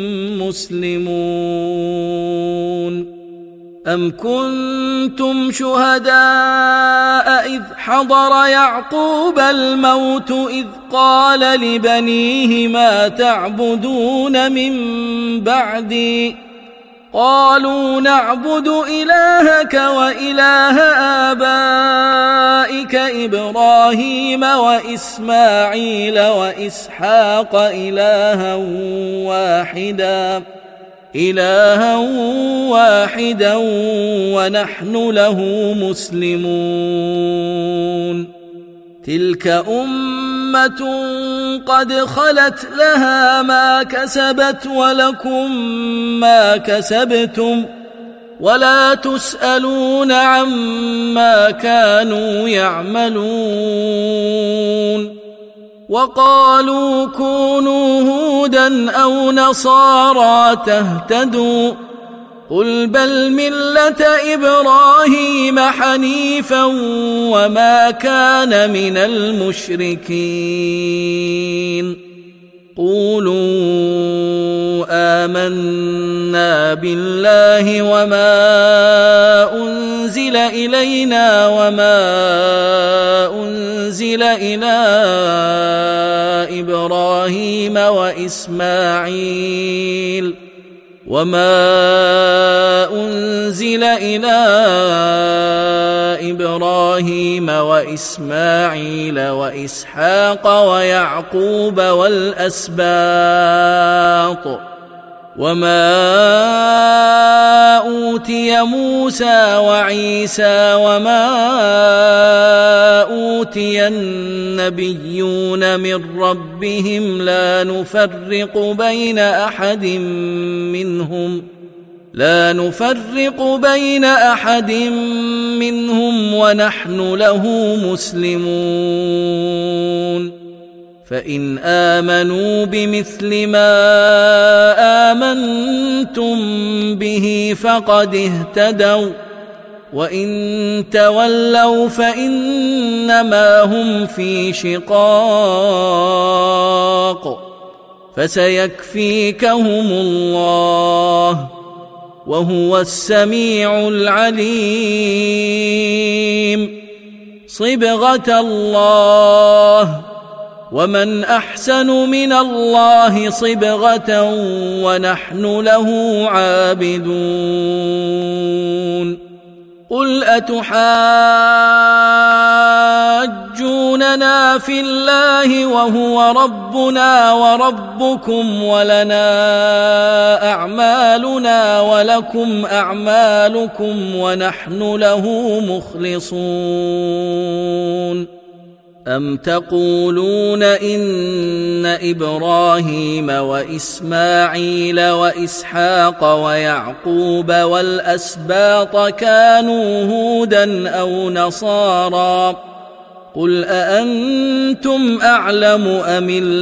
مسلمون. أم كنتم شهداء إذ حضر يعقوب الموت إذ قال لبنيه ما تعبدون من بعدي قالوا نعبد إلهك وإله آبائك إبراهيم وإسماعيل وإسحاق إلها واحدا إلها واحدا ونحن له مسلمون. تلك أمة قد خلت لها ما كسبت ولكم ما كسبتم ولا تسألون عما كانوا يعملون. وقالوا كونوا هودا أو نصارى تهتدوا قل بل ملة إبراهيم حنيفا وما كان من المشركين. قولوا آمنا بالله وما أنزل إلينا وما أنزل إلى إبراهيم وإسماعيل وما أنزل إلى إبراهيم وإسماعيل وإسحاق ويعقوب والأسباط وما أوتي موسى وعيسى وما أوتي النبيون من ربهم لا نفرق بين أحد منهم لا نفرق بين أحد منهم ونحن له مسلمون. فإن آمنوا بمثل ما آمنتم به فقد اهتدوا وإن تولوا فإنما هم في شقاق فسيكفيكهم الله وهو السميع العليم. صبغة الله ومن أحسن من الله صبغة ونحن له عابدون. قل أتحاجوننا في الله وهو ربنا وربكم ولنا أعمالنا ولكم أعمالكم ونحن له مخلصون. أم تقولون إن إبراهيم وإسماعيل وإسحاق ويعقوب والأسباط كانوا هودا أو نصارى قل أأنتم أعلم أم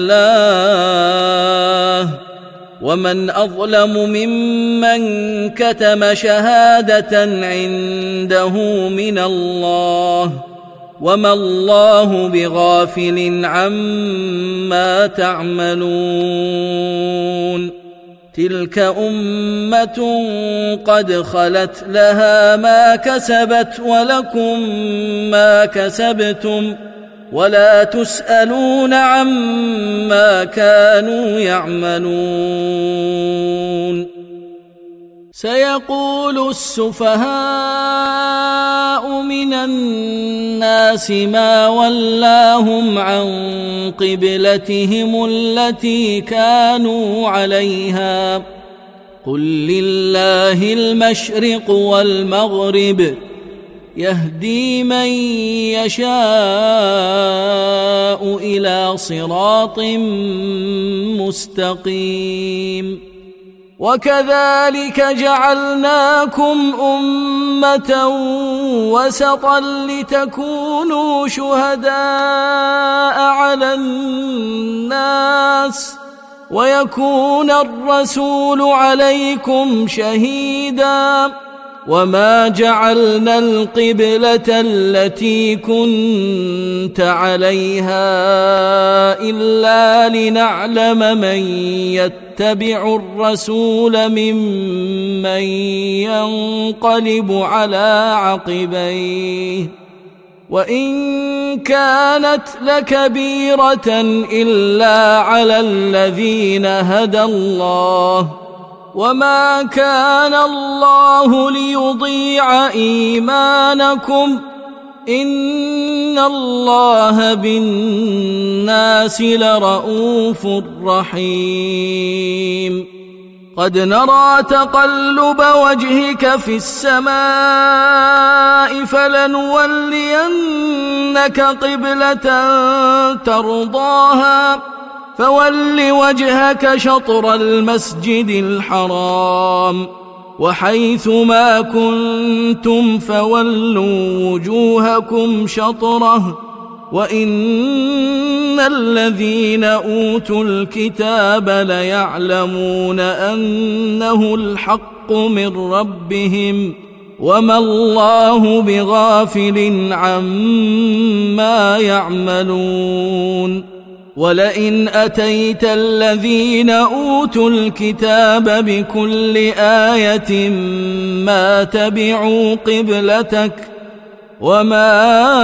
الله ومن أظلم ممن كتم شهادة عنده من الله وما الله بغافل عما تعملون. تلك أمة قد خلت لها ما كسبت ولكم ما كسبتم ولا تسألون عما كانوا يعملون. سيقول السفهاء من الناس ما ولاهم عن قبلتهم التي كانوا عليها قل لله المشرق والمغرب يهدي من يشاء إلى صراط مستقيم. وكذلك جعلناكم أمة وسطا لتكونوا شهداء على الناس ويكون الرسول عليكم شهيدا وما جعلنا القبلة التي كنت عليها إلا لنعلم من يتبع الرسول ممن ينقلب على عقبيه وإن كانت لكبيرة إلا على الذين هدى الله وما كان الله ليضيع إيمانكم إن الله بالناس لرءوف رحيم قد نرى تقلب وجهك في السماء فلنولينك قبلة ترضاها فول وجهك شطر المسجد الحرام وحيث ما كنتم فولوا وجوهكم شطره وإن الذين أوتوا الكتاب ليعلمون أنه الحق من ربهم وما الله بغافل عما يعملون ولئن أتيت الذين أوتوا الكتاب بكل آية ما تبعوا قبلتك وما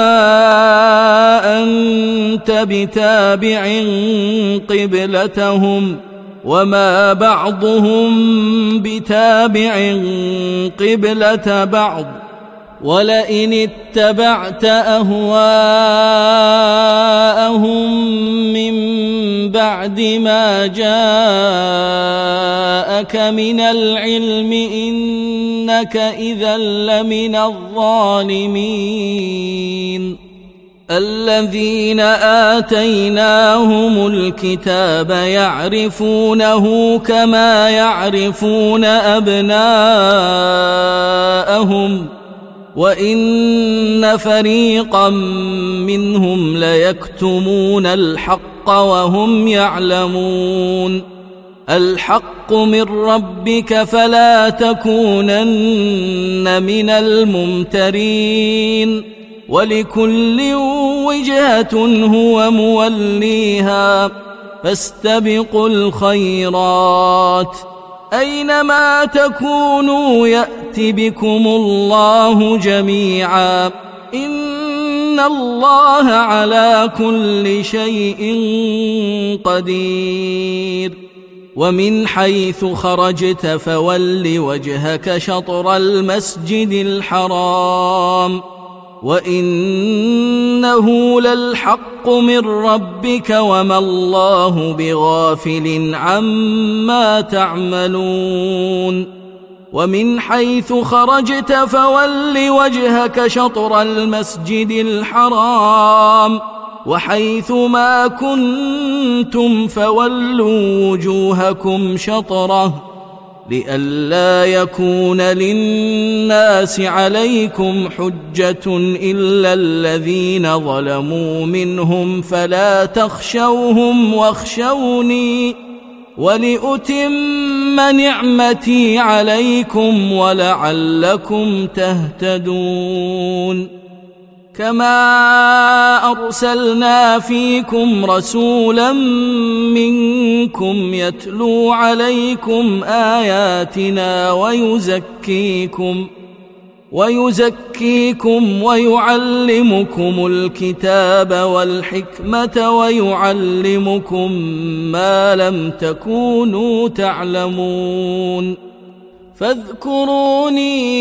أنت بتابع قبلتهم وما بعضهم بتابع قبلة بعض ولئن اتبعت أهواءهم من بعد ما جاءك من العلم إنك إذا لمن الظالمين الذين آتيناهم الكتاب يعرفونه كما يعرفون أبناءهم وإن فريقا منهم ليكتمون الحق وهم يعلمون الحق من ربك فلا تكونن من الممترين ولكل وجهة هو موليها فاستبقوا الخيرات أينما تكونوا يأت بكم الله جميعا إن الله على كل شيء قدير ومن حيث خرجت فول وجهك شطر المسجد الحرام وإنه للحق من ربك وما الله بغافل عما تعملون ومن حيث خرجت فول وجهك شطر المسجد الحرام وحيث ما كنتم فولوا وجوهكم شطره لئلا يكون للناس عليكم حجة إلا الذين ظلموا منهم فلا تخشوهم واخشوني ولأتم نعمتي عليكم ولعلكم تهتدون كما أرسلنا فيكم رسولا منكم يتلو عليكم آياتنا ويزكيكم ويزكيكم ويعلمكم الكتاب والحكمة ويعلمكم ما لم تكونوا تعلمون فاذكروني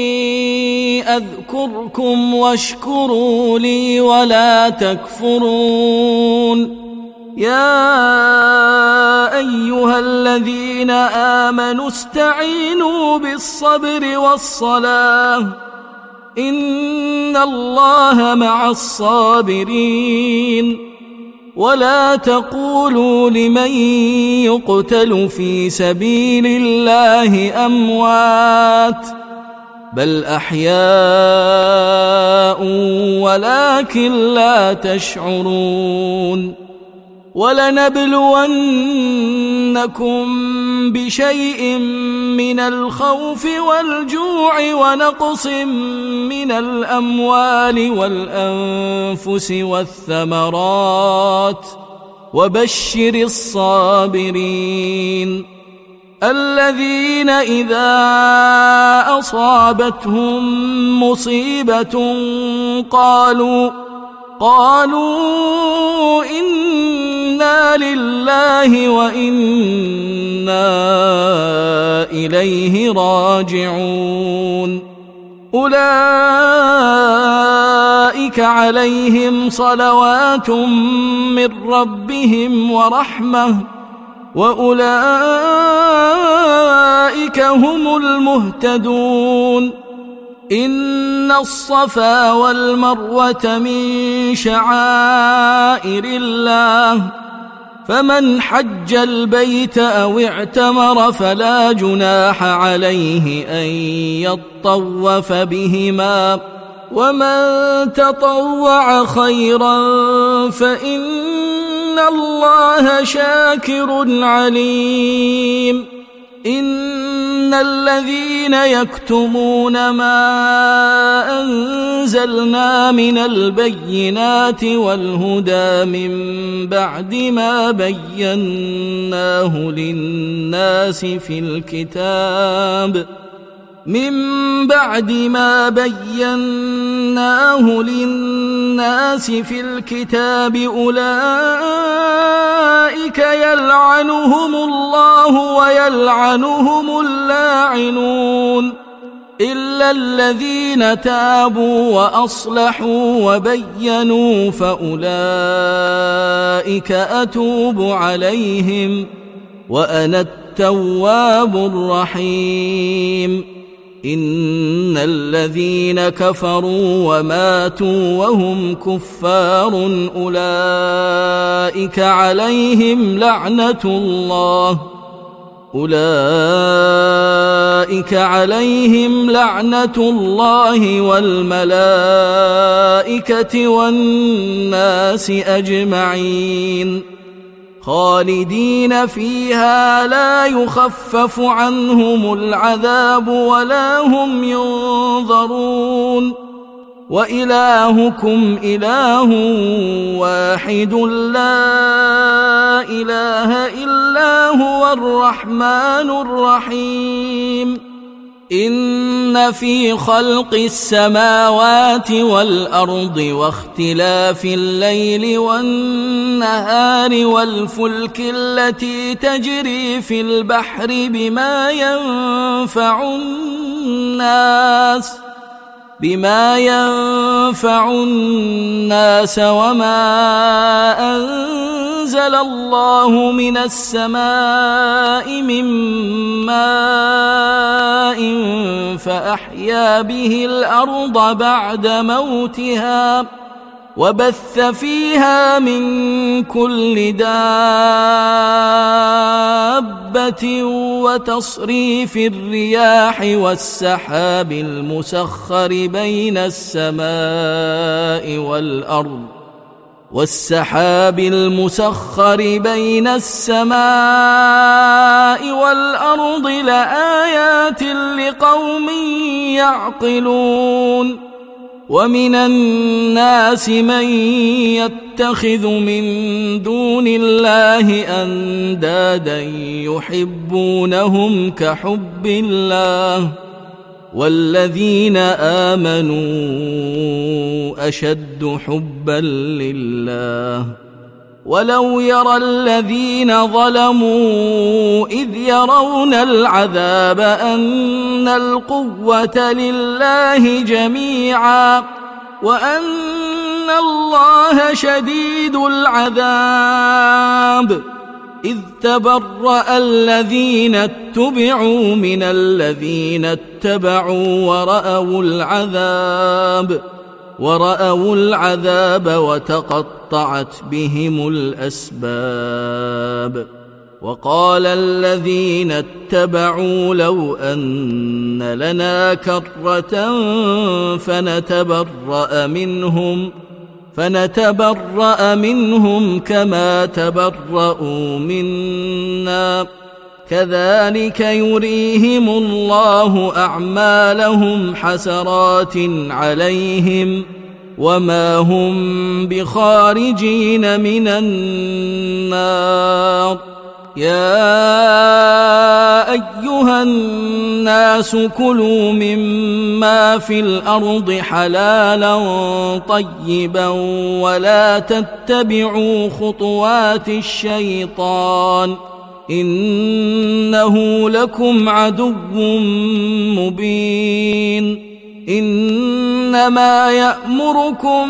أذكركم واشكروا لي ولا تكفرون يا أيها الذين آمنوا استعينوا بالصبر والصلاة إن الله مع الصابرين ولا تقولوا لمن يقتل في سبيل الله أموات بل أحياء ولكن لا تشعرون ولنبلونكم بشيء من الخوف والجوع ونقص من الأموال والأنفس والثمرات وبشر الصابرين الذين إذا أصابتهم مصيبة قالوا قالوا إنا لله وإنا إليه راجعون أولئك عليهم صلوات من ربهم ورحمة وأولئك هم المهتدون إن الصفا والمروة من شعائر الله فمن حج البيت أو اعتمر فلا جناح عليه أن يطوف بهما ومن تطوع خيرا فإن الله شاكر عليم إن الذين يكتمون ما أنزلنا من البينات والهدى من بعد ما بيناه للناس في الكتاب من بعد ما بيناه للناس في الكتاب أولئك يلعنهم الله ويلعنهم اللاعنون إلا الذين تابوا وأصلحوا وبينوا فأولئك أتوب عليهم وأنا التواب الرحيم إن الذين كفروا وماتوا وهم كفار أولئك عليهم لعنة الله أولئك عليهم لعنة الله والملائكة والناس أجمعين خالدين فيها لا يخفف عنهم العذاب ولا هم ينظرون وإلهكم إله واحد لا إله إلا هو الرحمن الرحيم إن في خلق السماوات والأرض واختلاف الليل والنهار والفلك التي تجري في البحر بما ينفع الناس بما ينفع الناس وما أنزل الله من السماء من ماء فأحيا به الأرض بعد موتها وبث فيها من كل دابة وتصريف الرياح والسحاب المسخر بين السماء والأرض والسحاب المسخر بين السماء والأرض لآيات لقوم يعقلون ومن الناس من يتخذ من دون الله أندادا يحبونهم كحب الله والذين آمنوا أشد حبا لله ولو يرى الذين ظلموا إذ يرون العذاب أن القوة لله جميعا وأن الله شديد العذاب إذ تبرأ الذين اتبعوا من الذين اتبعوا ورأوا العذاب ورأوا العذاب وتقطعت بهم الأسباب وقال الذين اتبعوا لو أن لنا كرة فنتبرأ منهم فنتبرأ منهم كما تبرؤوا منا كذلك يريهم الله أعمالهم حسرات عليهم وما هم بخارجين من النار. يا أيها الناس كلوا مما في الأرض حلالا طيبا ولا تتبعوا خطوات الشيطان إنه لكم عدو مبين. إنما يأمركم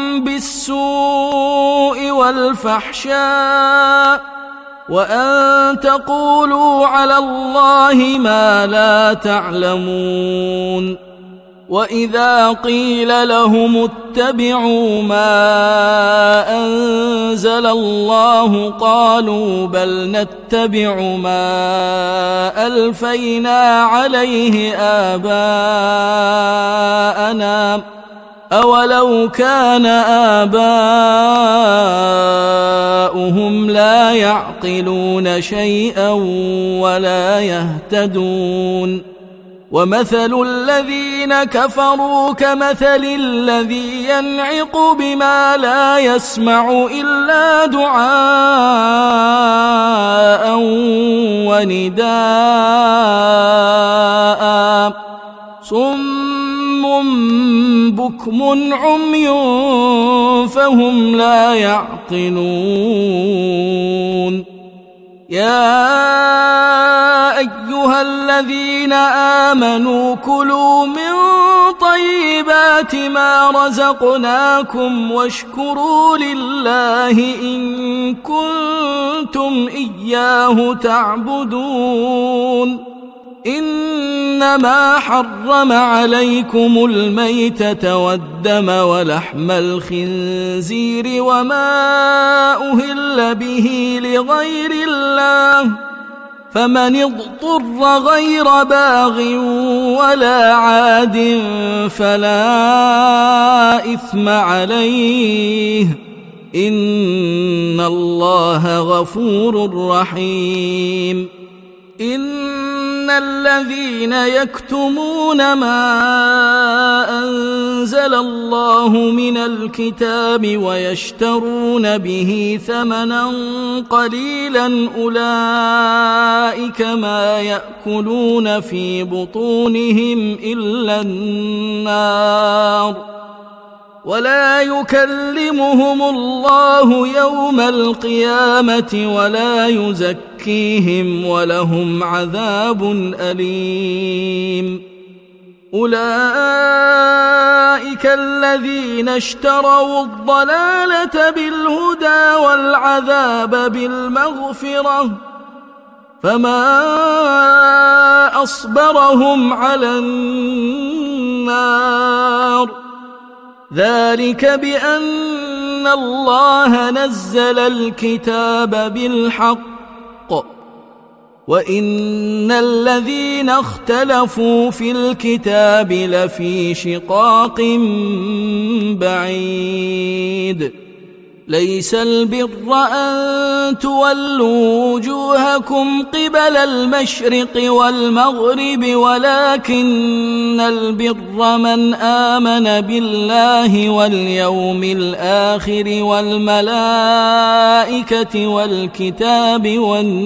بالسوء والفحشاء وأن تقولوا على الله ما لا تعلمون. وإذا قيل لهم اتبعوا ما أنزل الله قالوا بل نتبع ما ألفينا عليه آباءنا أولو كان آباؤهم لا يعقلون شيئا ولا يهتدون. ومثل الذين كفروا كمثل الذي ينعق بما لا يسمع إلا دعاء ونداء صم بكم عمي فهم لا يعقلون. يا أيها الذين آمنوا كلوا من طيبات ما رزقناكم واشكروا لله إن كنتم إياه تعبدون. إنما حرم عليكم الميتة والدم ولحم الخنزير وما أهل به لغير الله فمن اضطر غير باغ ولا عاد فلا إثم عليه إن الله غفور رحيم. إن الذين يكتمون ما أنزل الله من الكتاب ويشترون به ثمنا قليلا أولئك ما يأكلون في بطونهم إلا النار ولا يكلمهم الله يوم القيامة ولا يزكيهم ولهم عذاب أليم. أولئك الذين اشتروا الضلالة بالهدى والعذاب بالمغفرة فما أصبرهم على النار ذلك بأن الله نزل الكتاب بالحق وإن الذين اختلفوا في الكتاب لفي شقاق بعيد. ليس البر أن تولوا وجوهكم قبل المشرق والمغرب ولكن البر من آمن بالله واليوم الآخر والملائكة والكتاب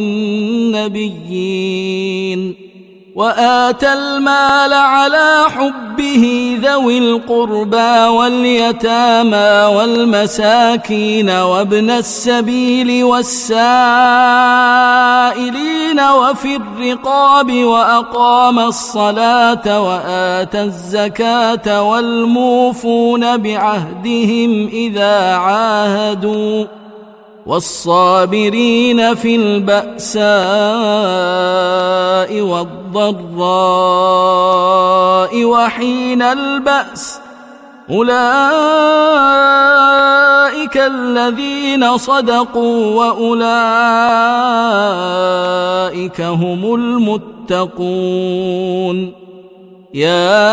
والنبيين وآتى المال على حبه ذوي القربى واليتامى والمساكين وابن السبيل والسائلين وفي الرقاب وأقام الصلاة وآتى الزكاة والموفون بعهدهم إذا عاهدوا والصابرين في البأساء والضراء وحين البأس أولئك الذين صدقوا وأولئك هم المتقون. يا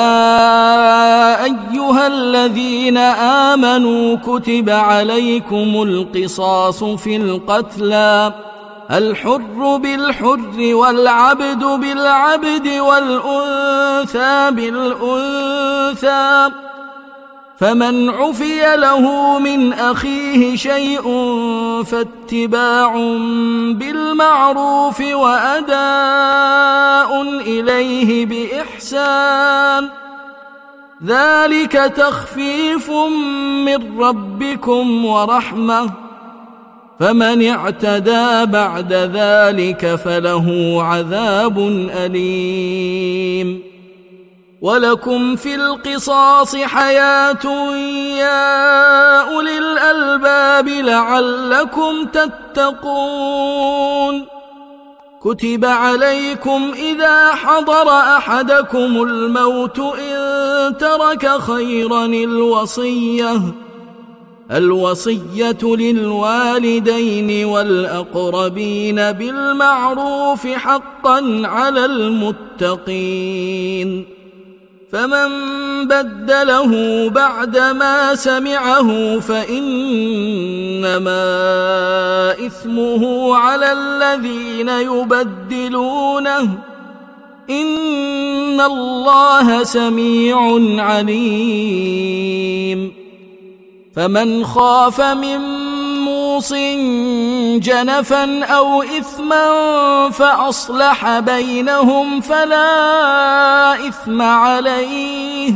أيها الذين آمنوا كتب عليكم القصاص في القتلى الحر بالحر والعبد بالعبد والأنثى بالأنثى فمن عفي له من أخيه شيء فاتباع بالمعروف وأداء إليه بإحسان ذلك تخفيف من ربكم ورحمة فمن اعتدى بعد ذلك فله عذاب أليم ولكم في القصاص حياة يا أولي الألباب لعلكم تتقون كتب عليكم إذا حضر أحدكم الموت إن ترك خيرا الوصية الوصية للوالدين والأقربين بالمعروف حقا على المتقين فمن بدله بعدما سمعه فإنما إثمه على الذين يبدلونه إن الله سميع عليم فمن خاف من موص جنفا أو إثما فأصلح بينهم فلا إثم عليه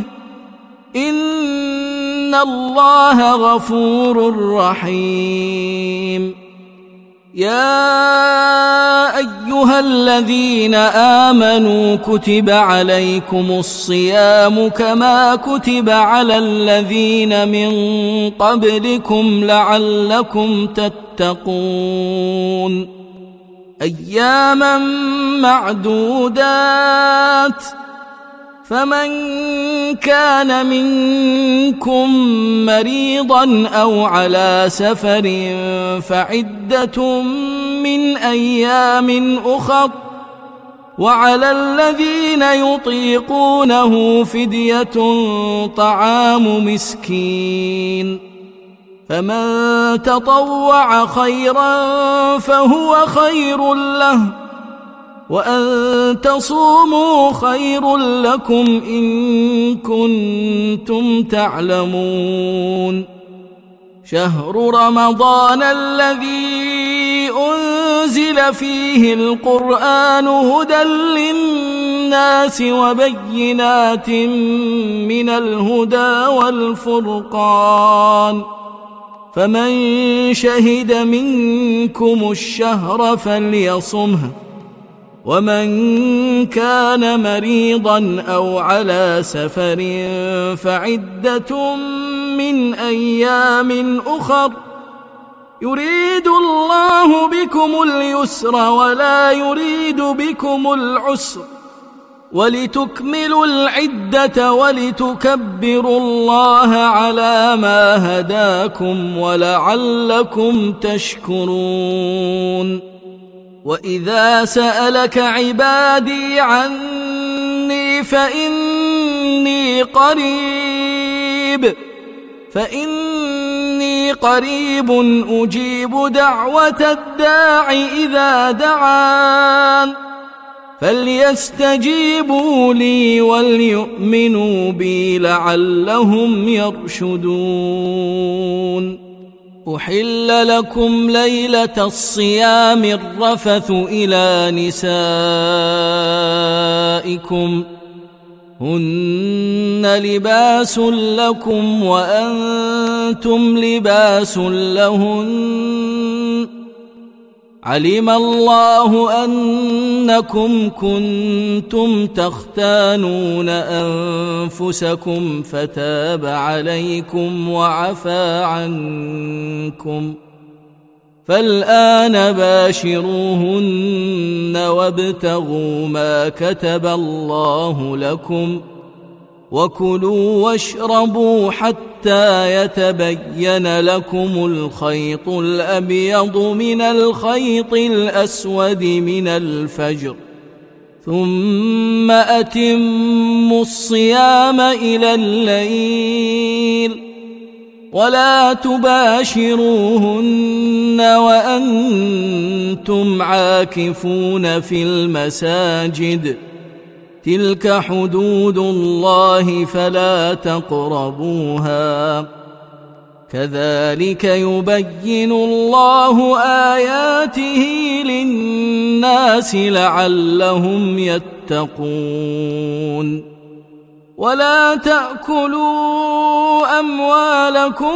إن الله غفور رحيم يا أيها الذين آمنوا كتب عليكم الصيام كما كتب على الذين من قبلكم لعلكم تتقون أياما معدودات فمن كان منكم مريضا أو على سفر فعدة من أيام أخر وعلى الذين يطيقونه فدية طعام مسكين فمن تطوع خيرا فهو خير له وأن تصوموا خير لكم إن كنتم تعلمون شهر رمضان الذي أنزل فيه القرآن هدى للناس وبينات من الهدى والفرقان فمن شهد منكم الشهر فليصمه ومن كان مريضا أو على سفر فعدة من أيام أخر يريد الله بكم اليسر ولا يريد بكم العسر ولتكملوا العدة ولتكبروا الله على ما هداكم ولعلكم تشكرون وإذا سألك عبادي عني فإني قريب فإني قريب أجيب دعوة الداع إذا دعان فليستجيبوا لي وليؤمنوا بي لعلهم يرشدون أحل لكم ليلة الصيام الرفث إلى نسائكم هن لباس لكم وأنتم لباس لهن علم الله أنكم كنتم تختانون أنفسكم فتاب عليكم وعفى عنكم فالآن باشروهن وابتغوا ما كتب الله لكم وكلوا واشربوا حتى يتبين لكم الخيط الأبيض من الخيط الأسود من الفجر ثم أتموا الصيام إلى الليل ولا تباشروهن وأنتم عاكفون في المساجد تلك حدود الله فلا تقربوها كذلك يبين الله آياته للناس لعلهم يتقون ولا تأكلوا أموالكم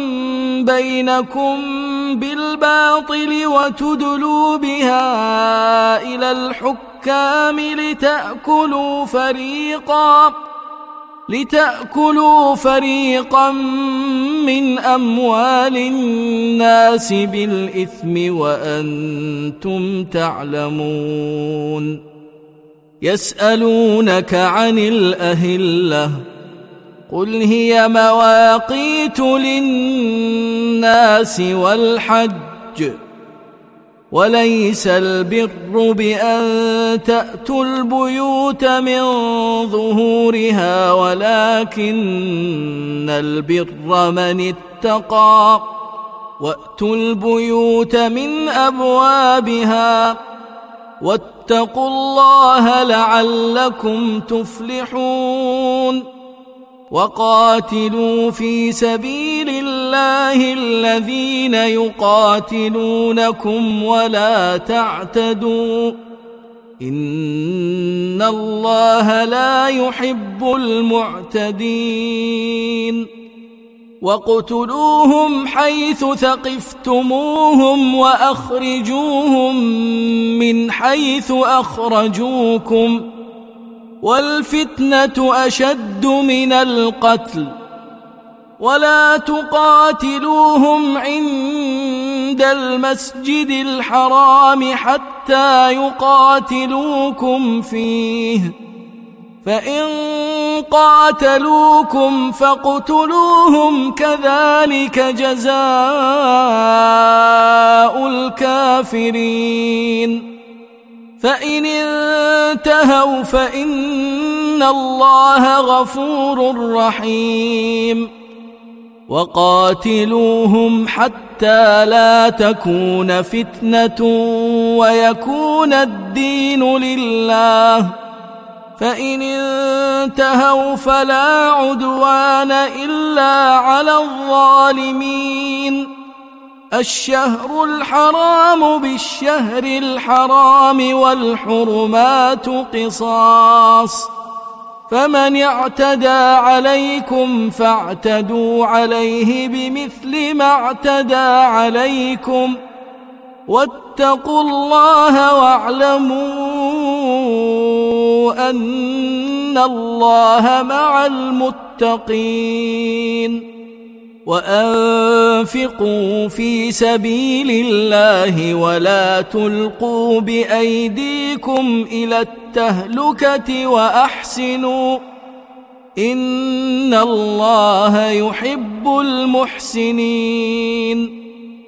بينكم بالباطل وتدلوا بها إلى الحكام لتأكلوا فريقا لتأكلوا فريقا من أموال الناس بالإثم وأنتم تعلمون يسألونك عن الأهلة قل هي مواقيت للناس والحج وليس البر بأن تأتوا البيوت من ظهورها ولكن البر من اتقى وأتوا البيوت من أبوابها واتقوا الله لعلكم تفلحون وقاتلوا في سبيل الله الذين يقاتلونكم ولا تعتدوا إن الله لا يحب المعتدين واقتلوهم حيث ثقفتموهم وأخرجوهم من حيث أخرجوكم والفتنة أشد من القتل ولا تقاتلوهم عند المسجد الحرام حتى يقاتلوكم فيه فإن قاتلوكم فاقتلوهم كذلك جزاء الكافرين فإن انتهوا فإن الله غفور رحيم وقاتلوهم حتى لا تكون فتنة ويكون الدين لله فإن انتهوا فلا عدوان إلا على الظالمين الشهر الحرام بالشهر الحرام والحرمات قصاص فمن اعتدى عليكم فاعتدوا عليه بمثل ما اعتدى عليكم واتقوا الله واعلموا أن الله مع المتقين وأنفقوا في سبيل الله ولا تلقوا بأيديكم إلى التهلكة وأحسنوا إن الله يحب المحسنين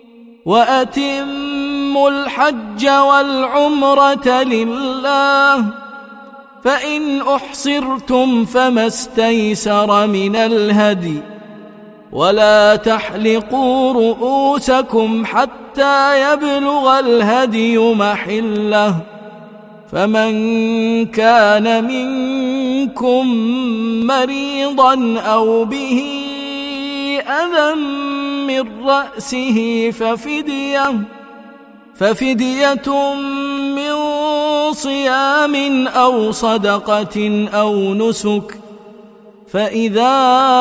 وأتموا الحج والعمرة لله فإن أحصرتم فما استيسر من الهدي ولا تحلقوا رؤوسكم حتى يبلغ الهدي محله فمن كان منكم مريضا أو به أذى من رأسه ففدية ففدية من صيام أو صدقة أو نسك فإذا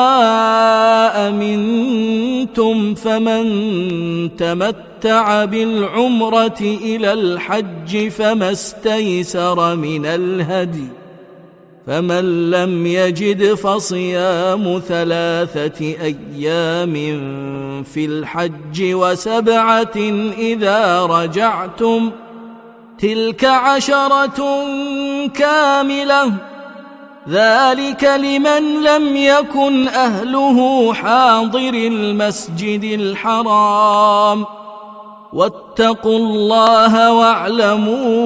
أمنتم فمن تمتع بالعمرة إلى الحج فما استيسر من الهدي فمن لم يجد فصيام ثلاثة أيام في الحج وسبعة إذا رجعتم تلك عشرة كاملة ذلك لمن لم يكن أهله حاضر المسجد الحرام واتقوا الله واعلموا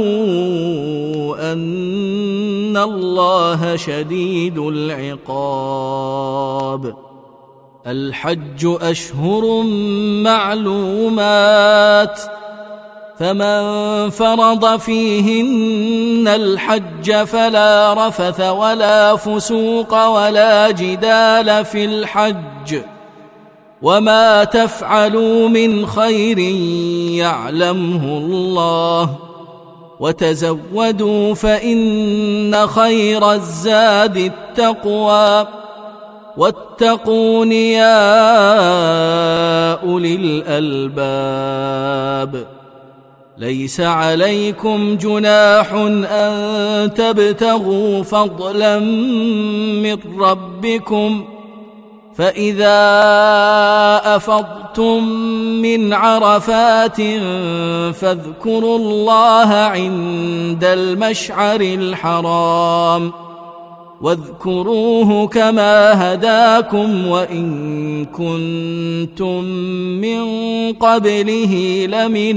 أن الله شديد العقاب. الحج أشهر معلومات، فمن فرض فيهن الحج فلا رفث ولا فسوق ولا جدال في الحج، وما تفعلوا من خير يعلمه الله، وتزودوا فإن خير الزاد التقوى، واتقون يا أولي الألباب. ليس عليكم جناح أن تبتغوا فضلا من ربكم، فإذا أفضتم من عرفات فاذكروا الله عند المشعر الحرام، واذكروه كما هداكم وإن كنتم من قبله لمن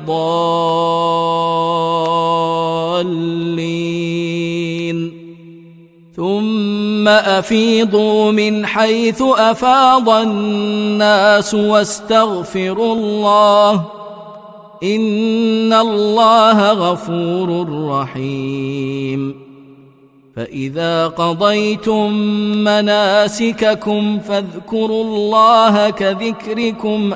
الضالين. ثم أفيضوا من حيث أفاض الناس واستغفروا الله، إن الله غفور رحيم. فإذا قضيتم مناسككم فاذكروا الله كذكركم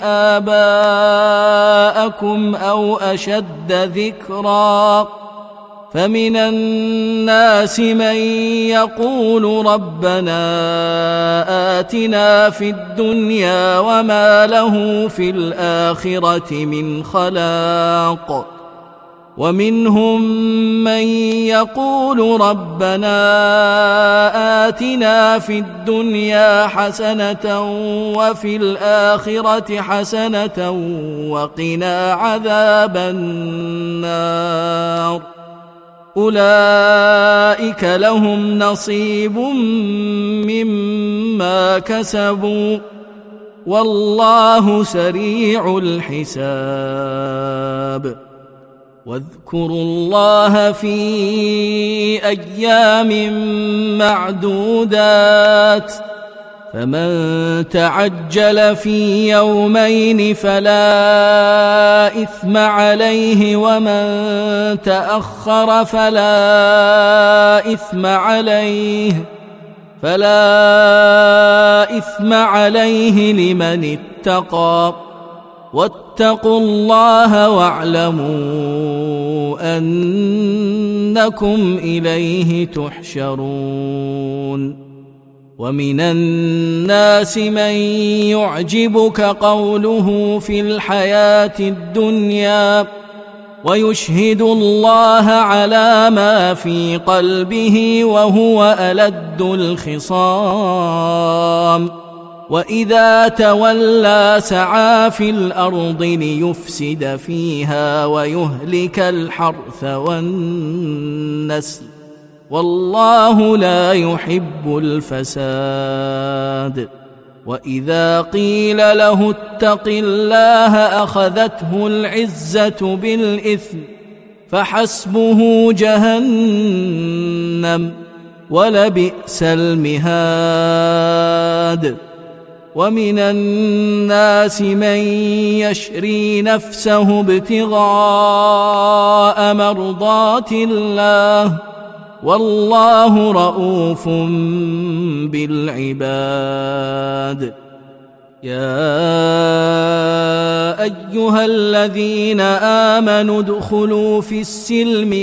آباءكم أو أشد ذكرا، فمن الناس من يقول ربنا آتنا في الدنيا وما له في الآخرة من خلاق، ومنهم من يقول ربنا آتنا في الدنيا حسنة وفي الآخرة حسنة وقنا عذاب النار. أولئك لهم نصيب مما كسبوا والله سريع الحساب. واذكروا الله في أيام معدودات، فمن تعجل في يومين فلا إثم عليه، ومن تأخر فلا إثم عليه فلا إثم عليه لمن اتقى. واتقوا الله واعلموا أنكم إليه تحشرون. ومن الناس من يعجبك قوله في الحياة الدنيا ويشهد الله على ما في قلبه وهو ألد الخصام، وإذا تولى سعى في الأرض ليفسد فيها ويهلك الحرث والنسل، والله لا يحب الفساد. وإذا قيل له اتق الله أخذته العزة بالإثم، فحسبه جهنم ولبئس المهاد. ومن الناس من يشري نفسه ابتغاء مرضات الله، والله رؤوف بالعباد. يا أيها الذين آمنوا ادخلوا في السلم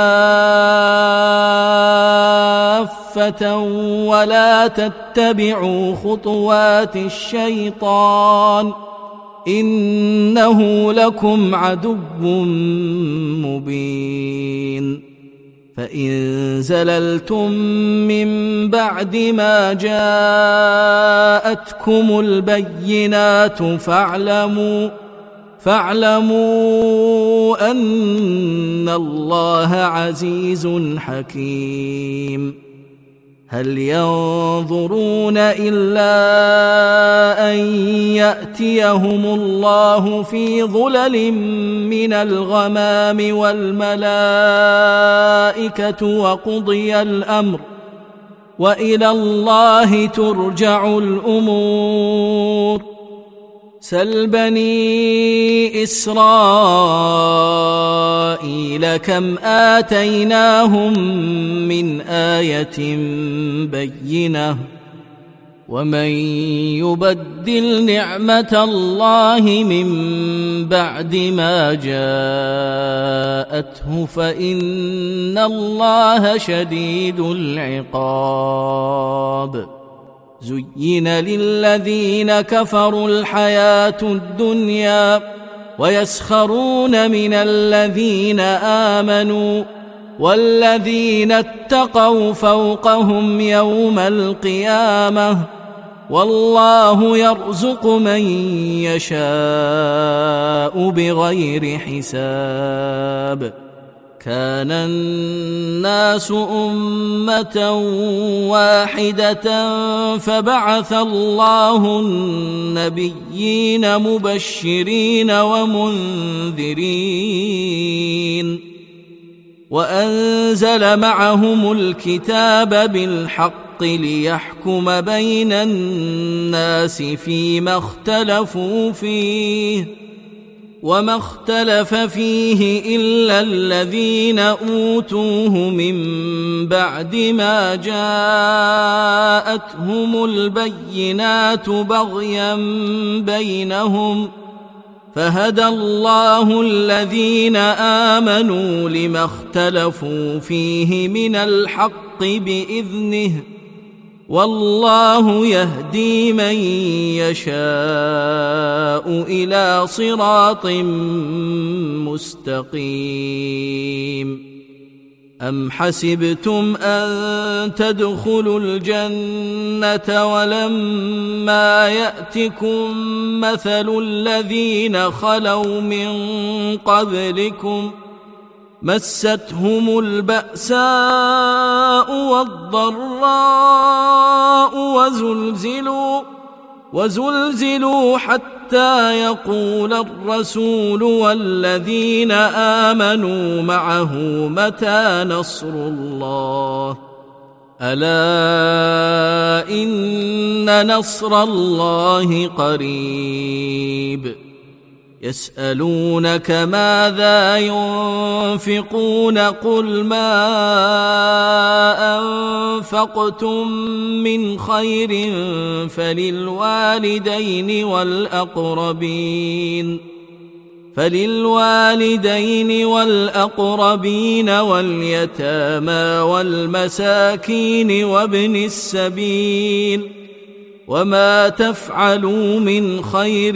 كافة ولا تتبعوا خطوات الشيطان، إنه لكم عدو مبين. فإن زللتم من بعد ما جاءتكم البينات فاعلموا فاعلموا أن الله عزيز حكيم. هل ينظرون إلا أن يأتيهم الله في ظلل من الغمام والملائكة وقضي الأمر وإلى الله ترجع الأمور. سل بني إسرائيل كم آتيناهم من آية بينة ومن يبدل نعمة الله من بعد ما جاءته فإن الله شديد العقاب. زين للذين كفروا الحياة الدنيا ويسخرون من الذين آمنوا والذين اتقوا فوقهم يوم القيامة والله يرزق من يشاء بغير حساب. كان الناس أمة واحدة فبعث الله النبيين مبشرين ومنذرين وأنزل معهم الكتاب بالحق ليحكم بين الناس فيما اختلفوا فيه وما اختلف فيه إلا الذين أوتوه من بعد ما جاءتهم البينات بغيا بينهم فهدى الله الذين آمنوا لما اختلفوا فيه من الحق بإذنه والله يهدي من يشاء إلى صراط مستقيم. أم حسبتم أن تدخلوا الجنة ولما يأتكم مثل الذين خلوا من قبلكم مستهم البأساء والضراء وزلزلوا وزلزلوا حتى يقول الرسول والذين آمنوا معه متى نصر الله ألا إن نصر الله قريب. يسألونك ماذا ينفقون قل ما أنفقتم من خير فللوالدين والأقربين فللوالدين والأقربين واليتامى والمساكين وابن السبيل وما تفعلوا من خير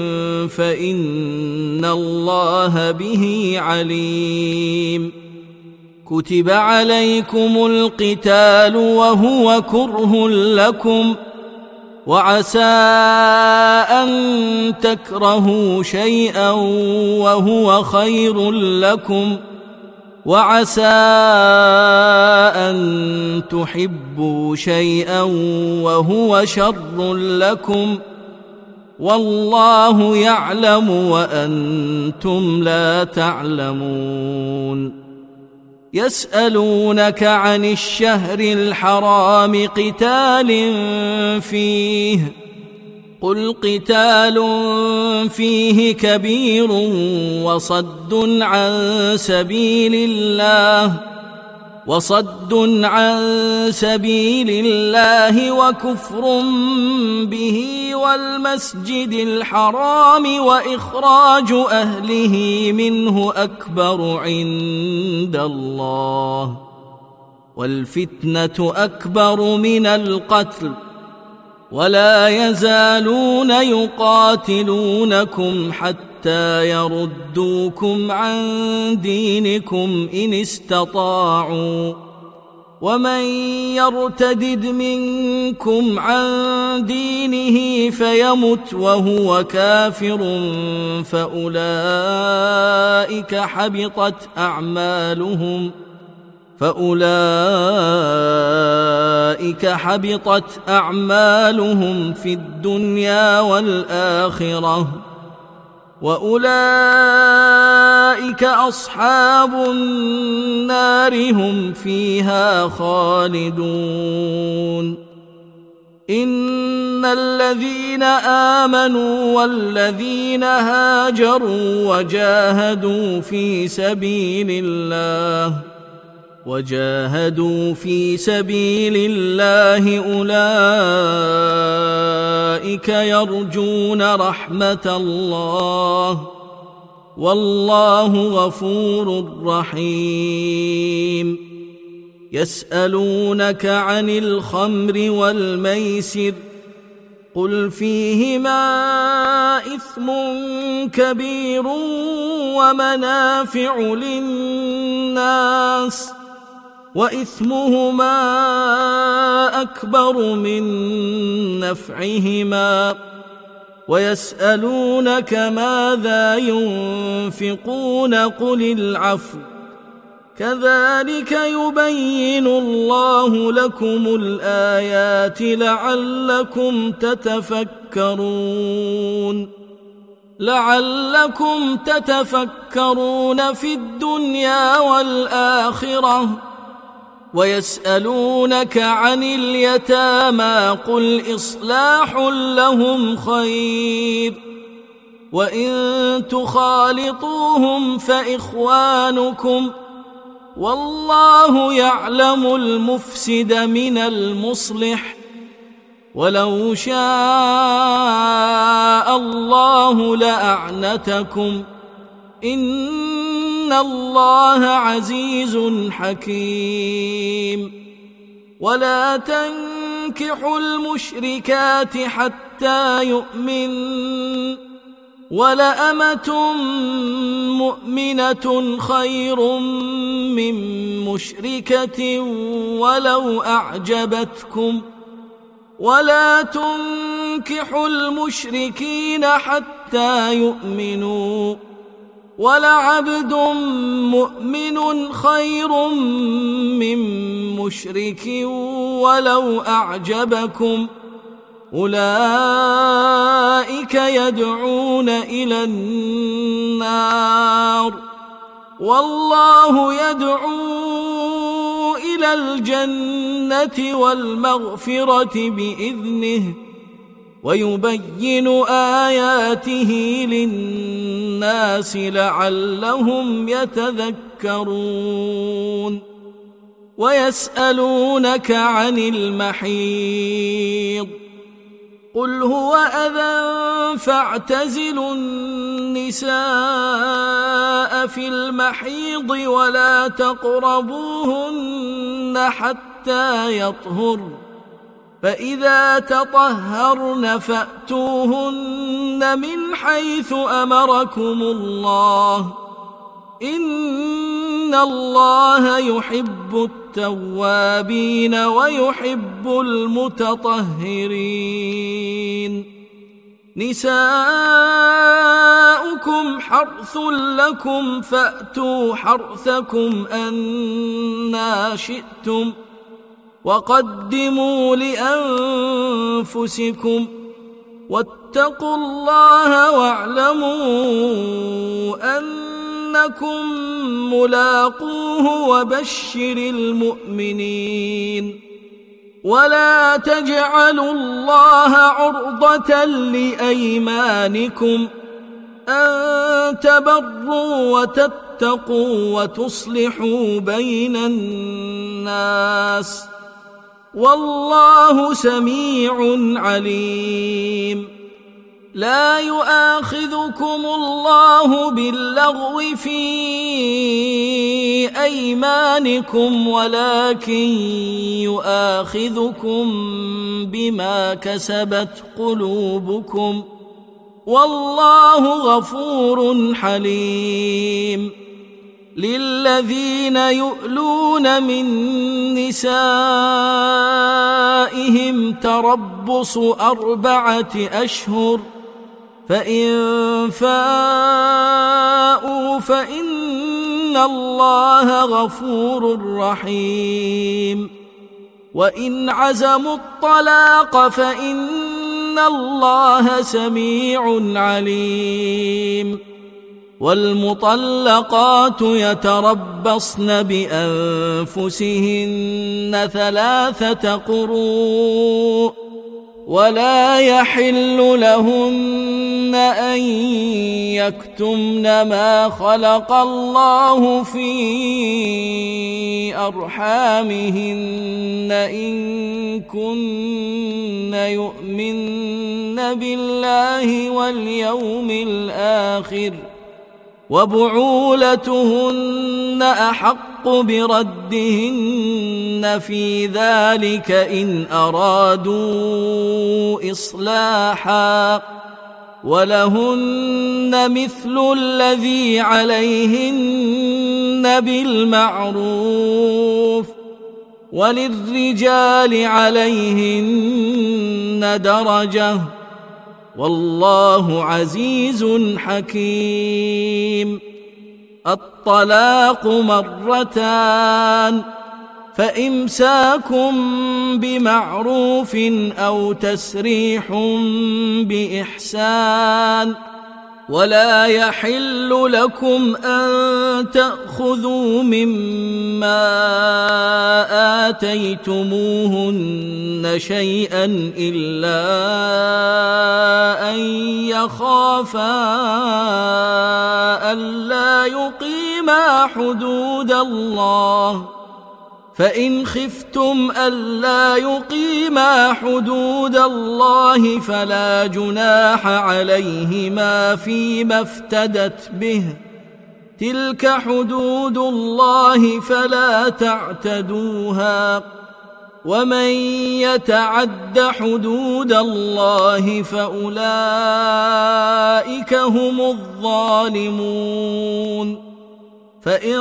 فإن الله به عليم. كتب عليكم القتال وهو كره لكم وعسى أن تكرهوا شيئا وهو خير لكم وعسى أن تحبوا شيئا وهو شر لكم والله يعلم وأنتم لا تعلمون. يسألونك عن الشهر الحرام قتال فيه قل قتال فيه كبير وصد عن سبيل الله وصد عن سبيل الله وكفر به والمسجد الحرام وإخراج أهله منه أكبر عند الله والفتنة أكبر من القتل ولا يزالون يقاتلونكم حتى يردوكم عن دينكم إن استطاعوا ومن يرتدد منكم عن دينه فيمت وهو كافر فأولئك حبطت أعمالهم فأولئك حبطت أعمالهم في الدنيا والآخرة وأولئك أصحاب النار هم فيها خالدون إن الذين آمنوا والذين هاجروا وجاهدوا في سبيل الله وجاهدوا في سبيل الله أولئك يرجون رحمة الله والله غفور رحيم يسألونك عن الخمر والميسر قل فيهما إثم كبير ومنافع للناس وإثمهما أكبر من نفعهما ويسألونك ماذا ينفقون قل العفو كذلك يبين الله لكم الآيات لعلكم تتفكرون لعلكم تتفكرون في الدنيا والآخرة ويسألونك عن اليتامى قل إصلاح لهم خير وإن تخالطوهم فإخوانكم والله يعلم المفسد من المصلح ولو شاء الله لأعنتكم إن الله عزيز حكيم ولا تنكحوا المشركات حتى يؤمنوا ولأمة مؤمنة خير من مشركة ولو أعجبتكم ولا تنكحوا المشركين حتى يؤمنوا ولعبد مؤمن خير من مشرك ولو أعجبكم أولئك يدعون إلى النار والله يدعو إلى الجنة والمغفرة بإذنه ويبين آياته للناس لعلهم يتذكرون ويسألونك عن المحيض قل هو أذى فاعتزلوا النساء في المحيض ولا تقربوهن حتى يطهرن فإذا تطهرن فأتوهن من حيث أمركم الله إن الله يحب التوابين ويحب المتطهرين نساؤكم حرث لكم فأتوا حرثكم أنى شئتم وقدموا لأنفسكم واتقوا الله واعلموا أنكم ملاقوه وبشر المؤمنين ولا تجعلوا الله عرضة لأيمانكم أن تبروا وتتقوا وتصلحوا بين الناس والله سميع عليم لا يؤاخذكم الله باللغو في أيمانكم ولكن يؤاخذكم بما كسبت قلوبكم والله غفور حليم للذين يؤلون من نسائهم تربص أربعة أشهر فإن فاءوا فإن إن الله غفور رحيم. وإن عزموا الطلاق فإن الله سميع عليم. والمطلقات يتربصن بأنفسهن ثلاثة قروء ولا يحل لهن أن يكتمن ما خلق الله في أرحامهن إن كن يؤمن بالله واليوم الآخر وبعولتهن أحق بردهن في ذلك إن أرادوا إصلاحا ولهن مثل الذي عليهن بالمعروف وللرجال عليهن درجة والله عزيز حكيم. الطلاق مرتان فإمساك بمعروف أو تسريح بإحسان ولا يحل لكم أن تأخذوا مما آتيتموهن شيئا إلا أن يخافا ألا يقيما حدود الله فإن خفتم ألا يقيما حدود الله فلا جناح عليهما فيما افتدت به تلك حدود الله فلا تعتدوها ومن يتعد حدود الله فأولئك هم الظالمون. فإن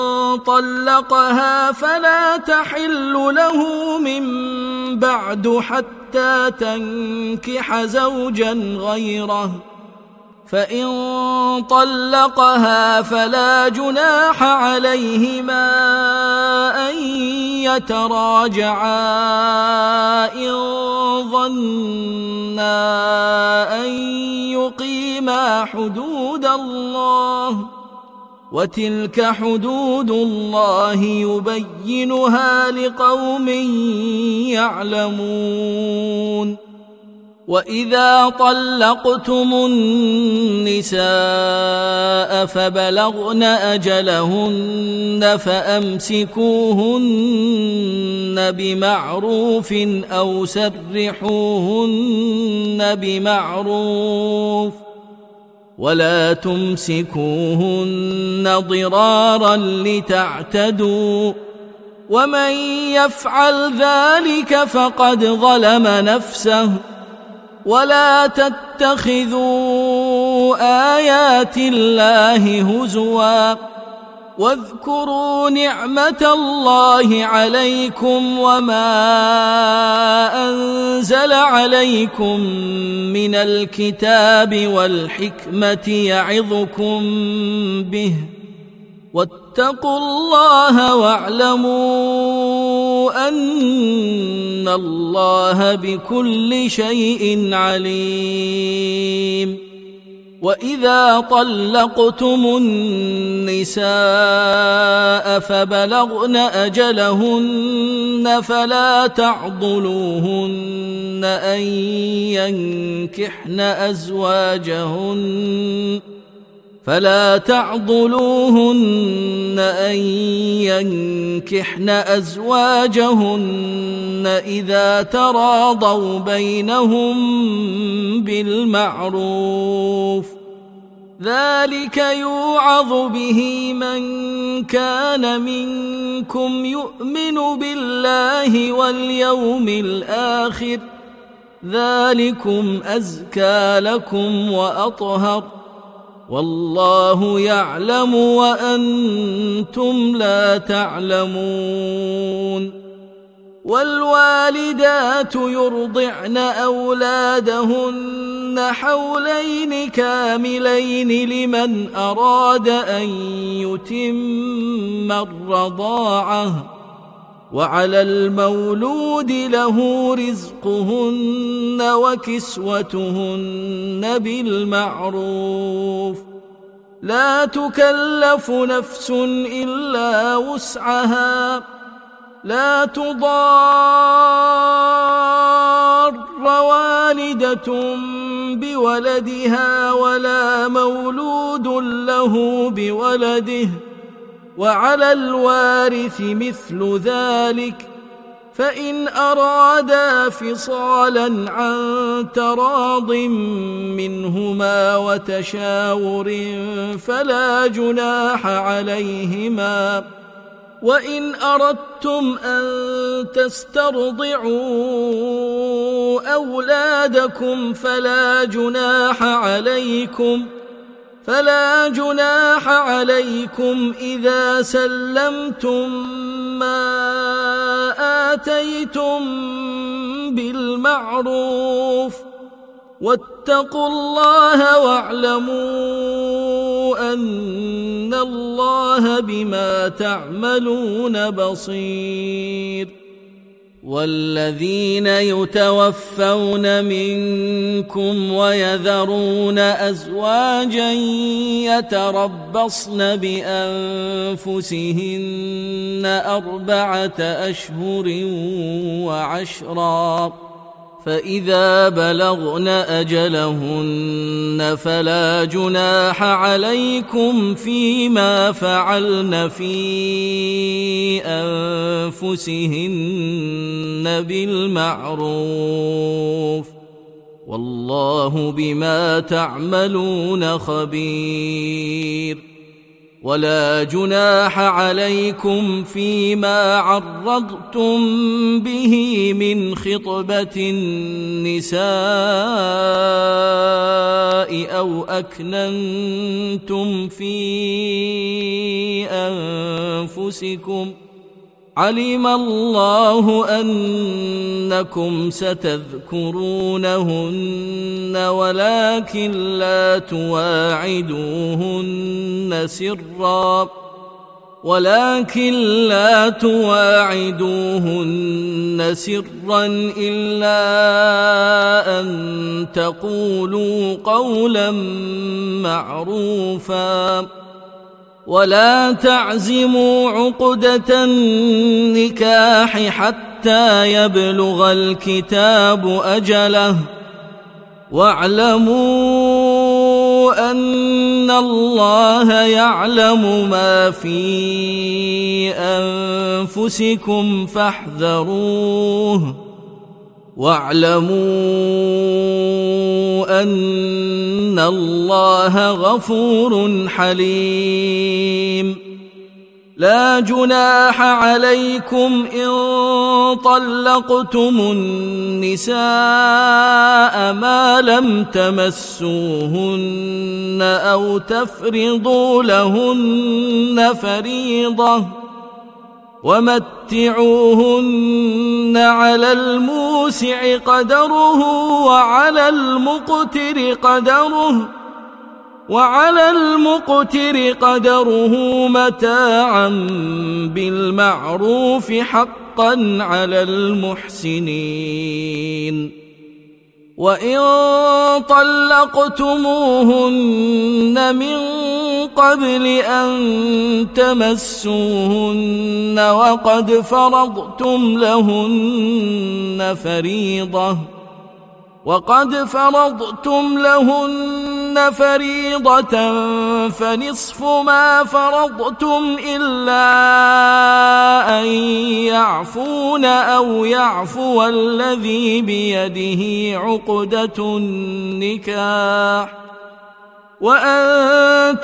طلقها فلا تحل له من بعد حتى تنكح زوجا غيره فإن طلقها فلا جناح عليهما أن يتراجعا إن ظنا أن يقيما حدود الله وتلك حدود الله يبينها لقوم يعلمون. وإذا طلقتم النساء فبلغن أجلهن فأمسكوهن بمعروف أو سرحوهن بمعروف ولا تمسكوهن ضرارا لتعتدوا ومن يفعل ذلك فقد ظلم نفسه ولا تتخذوا آيات الله هزوا واذكروا نعمة الله عليكم وما أنزل عليكم من الكتاب والحكمة يعظكم به واتقوا الله واعلموا أن الله بكل شيء عليم. وإذا طلقتم النساء فبلغن أجلهن فلا تعضلوهن أن ينكحن أزواجهن فلا تعضلوهن أن ينكحن أزواجهن إذا تراضوا بينهم بالمعروف ذلك يوعظ به من كان منكم يؤمن بالله واليوم الآخر ذلكم أزكى لكم وأطهر والله يعلم وأنتم لا تعلمون. والوالدات يرضعن أولادهن حولين كاملين لمن أراد أن يتم الرضاعة وعلى المولود له رزقهن وكسوتهن بالمعروف لا تكلف نفس إلا وسعها لا تضار والدة بولدها ولا مولود له بولده وعلى الوارث مثل ذلك فإن أرادا فصالا عن تراض منهما وتشاور فلا جناح عليهما وإن أردتم أن تسترضعوا أولادكم فلا جناح عليكم فلا جناح عليكم إذا سلمتم ما آتيتم بالمعروف واتقوا الله واعلموا أن الله بما تعملون بصير والذين يتوفون منكم ويذرون أزواجا يتربصن بأنفسهن أربعة أشهر وعشرا فإذا بلغن أجلهن فلا جناح عليكم فيما فعلن في أنفسهن بالمعروف والله بما تعملون خبير ولا جناح عليكم فيما عرضتم به من خطبة النساء أو أكننتم في أنفسكم علم الله أنكم ستذكرونهن ولكن لا تواعدوهن سرا ولكن لا تواعدوهن سرا إلا أن تقولوا قولا معروفا ولا تعزموا عقدة النكاح حتى يبلغ الكتاب أجله واعلموا أن الله يعلم ما في أنفسكم فاحذروه واعلموا أن الله غفور حليم لا جناح عليكم إن طلقتم النساء ما لم تمسوهن أو تفرضوا لهن فريضة ومتعوهن على الموسع قدره وعلى المقتر قدره وعلى المقتر قدره متاعا بالمعروف حقا على المحسنين وإن طلقتموهن من قبل أن تمسوهن وقد فرضتم لهن فريضة وقد فرضتم لهن فريضة فنصف ما فرضتم إلا أن يعفون أو يعفو الذي بيده عقدة النكاح وأن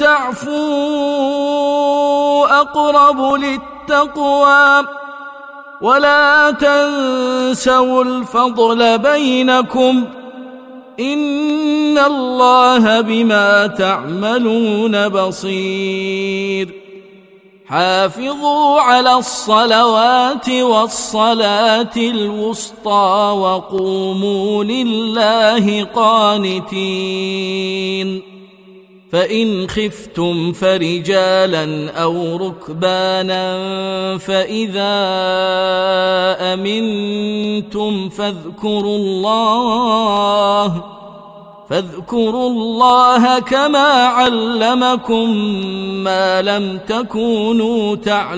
تعفوا أقرب للتقوى ولا تنسوا الفضل بينكم إن الله بما تعملون بصير حافظوا على الصلوات والصلاة الوسطى وقوموا لله قانتين. فإن خفتم فرجالا أو ركبانا فإذا أمنتم فاذكروا الله فاذكروا الله كما علمكم ما لم تكونوا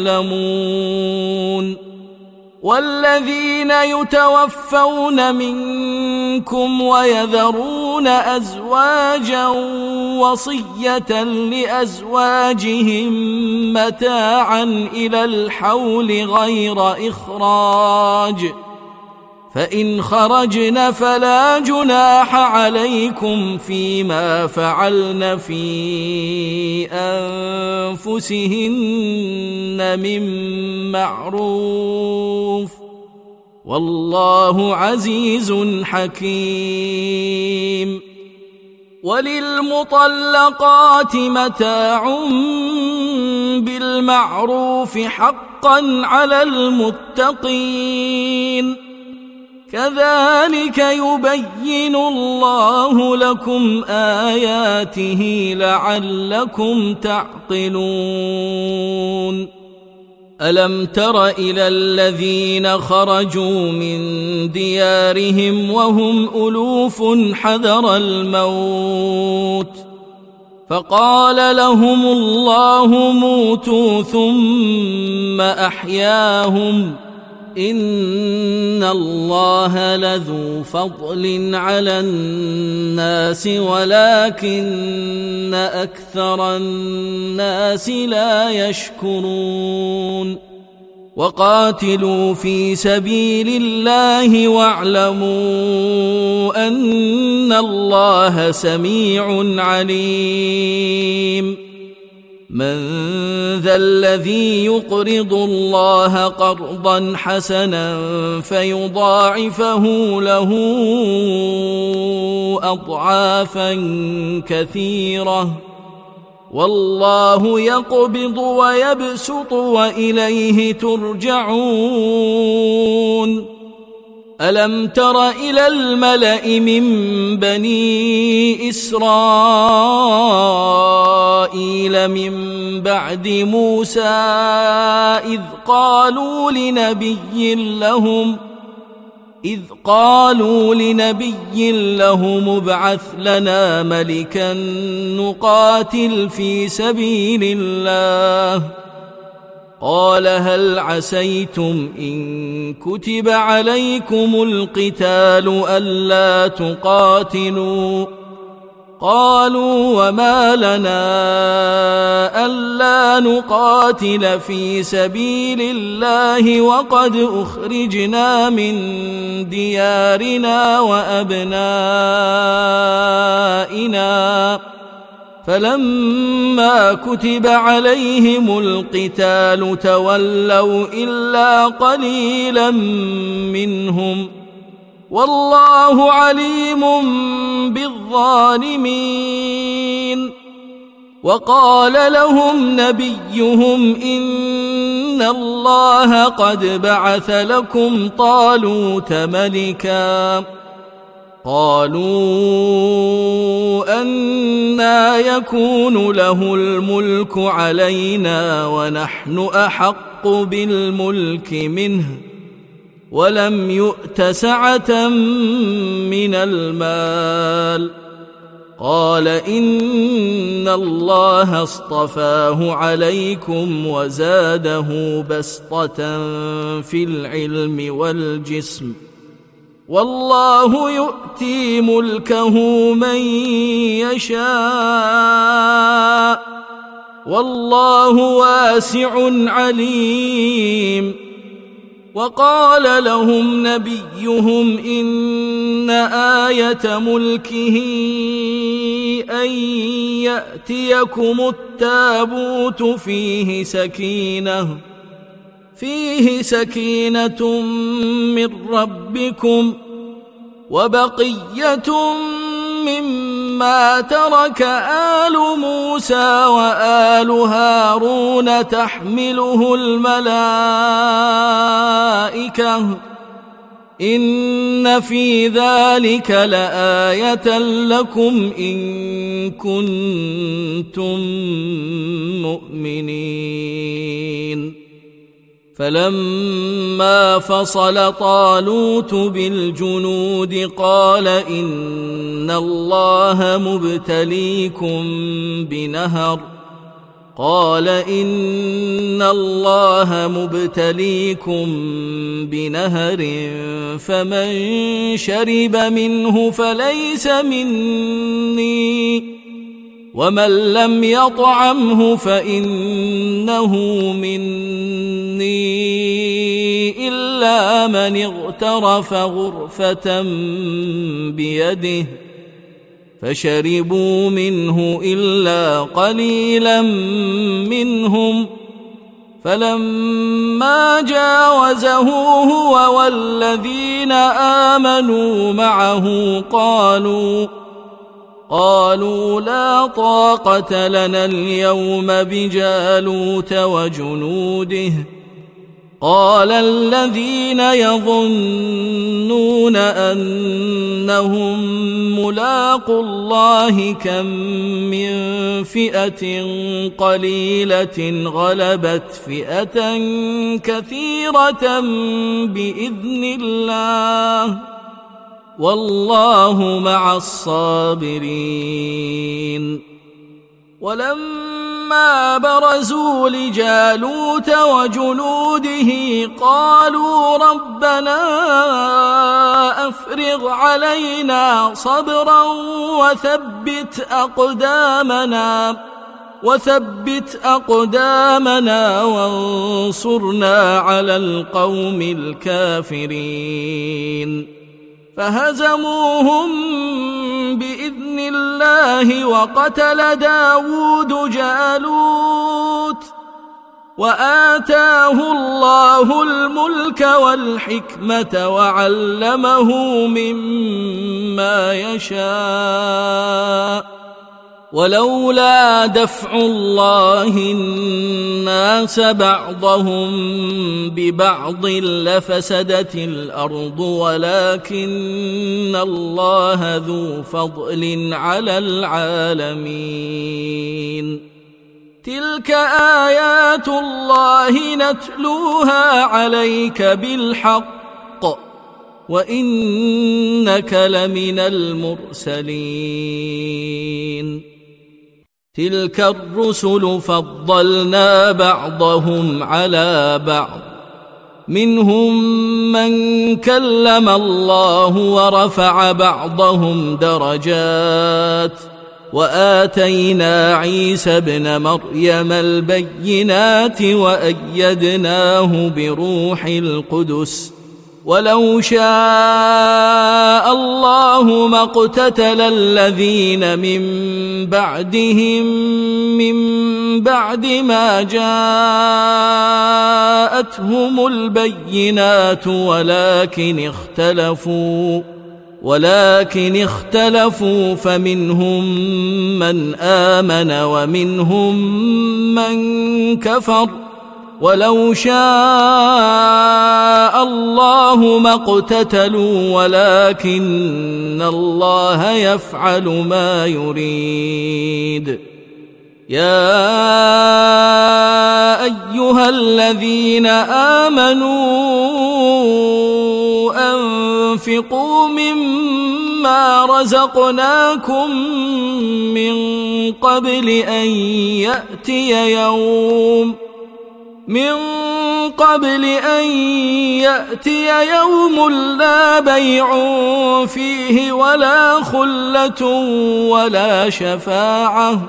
تعلمون. والذين يتوفون منكم ويذرون أزواجا وصية لأزواجهم متاعا إلى الحول غير إخراج، فإن خرجن فلا جناح عليكم فيما فعلن في أنفسهن من معروف، والله عزيز حكيم. وللمطلقات متاع بالمعروف حقا على المتقين، كذلك يبين الله لكم آياته لعلكم تعقلون. ألم تر إلى الذين خرجوا من ديارهم وهم ألوف حذر الموت فقال لهم الله موتوا ثم أحياهم، إن الله لذو فضل على الناس ولكن أكثر الناس لا يشكرون. وقاتلوا في سبيل الله واعلموا أن الله سميع عليم. من ذا الذي يقرض الله قرضا حسنا فيضاعفه له أضعافا كثيرة، والله يقبض ويبسط وإليه ترجعون. ألم تر إلى الملأ من بني إسرائيل من بعد موسى إذ قالوا لنبي لهم إذ قالوا لنبي لهم ابعث لنا ملكا نقاتل في سبيل الله، قال هل عسيتم إن كتب عليكم القتال ألا تقاتلوا؟ قالوا وما لنا ألا نقاتل في سبيل الله وقد أخرجنا من ديارنا وأبنائنا، فلما كتب عليهم القتال تولوا إلا قليلا منهم، والله عليم بالظالمين. وقال لهم نبيهم إن الله قد بعث لكم طالوت ملكا، قالوا أنى يكون له الملك علينا ونحن أحق بالملك منه ولم يؤت سعة من المال، قال إن الله اصطفاه عليكم وزاده بسطة في العلم والجسم، والله يؤتي ملكه من يشاء والله واسع عليم. وقال لهم نبيهم إن آية ملكه أن يأتيكم التابوت فيه سكينة فيه سكينة من ربكم وبقية مما مما ترك آل موسى وآل هارون تحمله الملائكة إن في ذلك لآية لكم إن كنتم مؤمنين. فلما فصل طالوت بالجنود قال إن الله مبتليكم بنهر قال إن الله مبتليكم بنهر فمن شرب منه فليس مني ومن لم يطعمه فإنه مني إلا من اغترف غرفة بيده فشربوا منه إلا قليلا منهم فلما جاوزه هو والذين آمنوا معه قالوا قالوا لا طاقة لنا اليوم بجالوت وجنوده قال الذين يظنون أنهم ملاقو الله كم من فئة قليلة غلبت فئة كثيرة بإذن الله والله مع الصابرين. ولما برزوا لجالوت وجنوده قالوا ربنا أفرغ علينا صبرا وثبت أقدامنا وثبت أقدامنا وانصرنا على القوم الكافرين. فهزموهم بإذن الله وقتل داود جالوت وآتاه الله الملك والحكمة وعلمه مما يشاء ولولا دفع الله الناس بعضهم ببعض لفسدت الأرض ولكن الله ذو فضل على العالمين. تلك آيات الله نتلوها عليك بالحق وإنك لمن المرسلين. تلك الرسل فضلنا بعضهم على بعض منهم من كلم الله ورفع بعضهم درجات وآتينا عيسى ابن مريم البينات وأيدناه بروح القدس ولو شاء الله ما اقتتل الذين من بعدهم من بعد ما جاءتهم البينات ولكن اختلفوا ولكن اختلفوا فمنهم من آمن ومنهم من كفر ولو شاء الله ما اقتتلوا ولكن الله يفعل ما يريد. يا أيها الذين آمنوا أنفقوا مما رزقناكم من قبل أن يأتي يوم من قبل أن يأتي يوم لا بيع فيه ولا خلة ولا شفاعة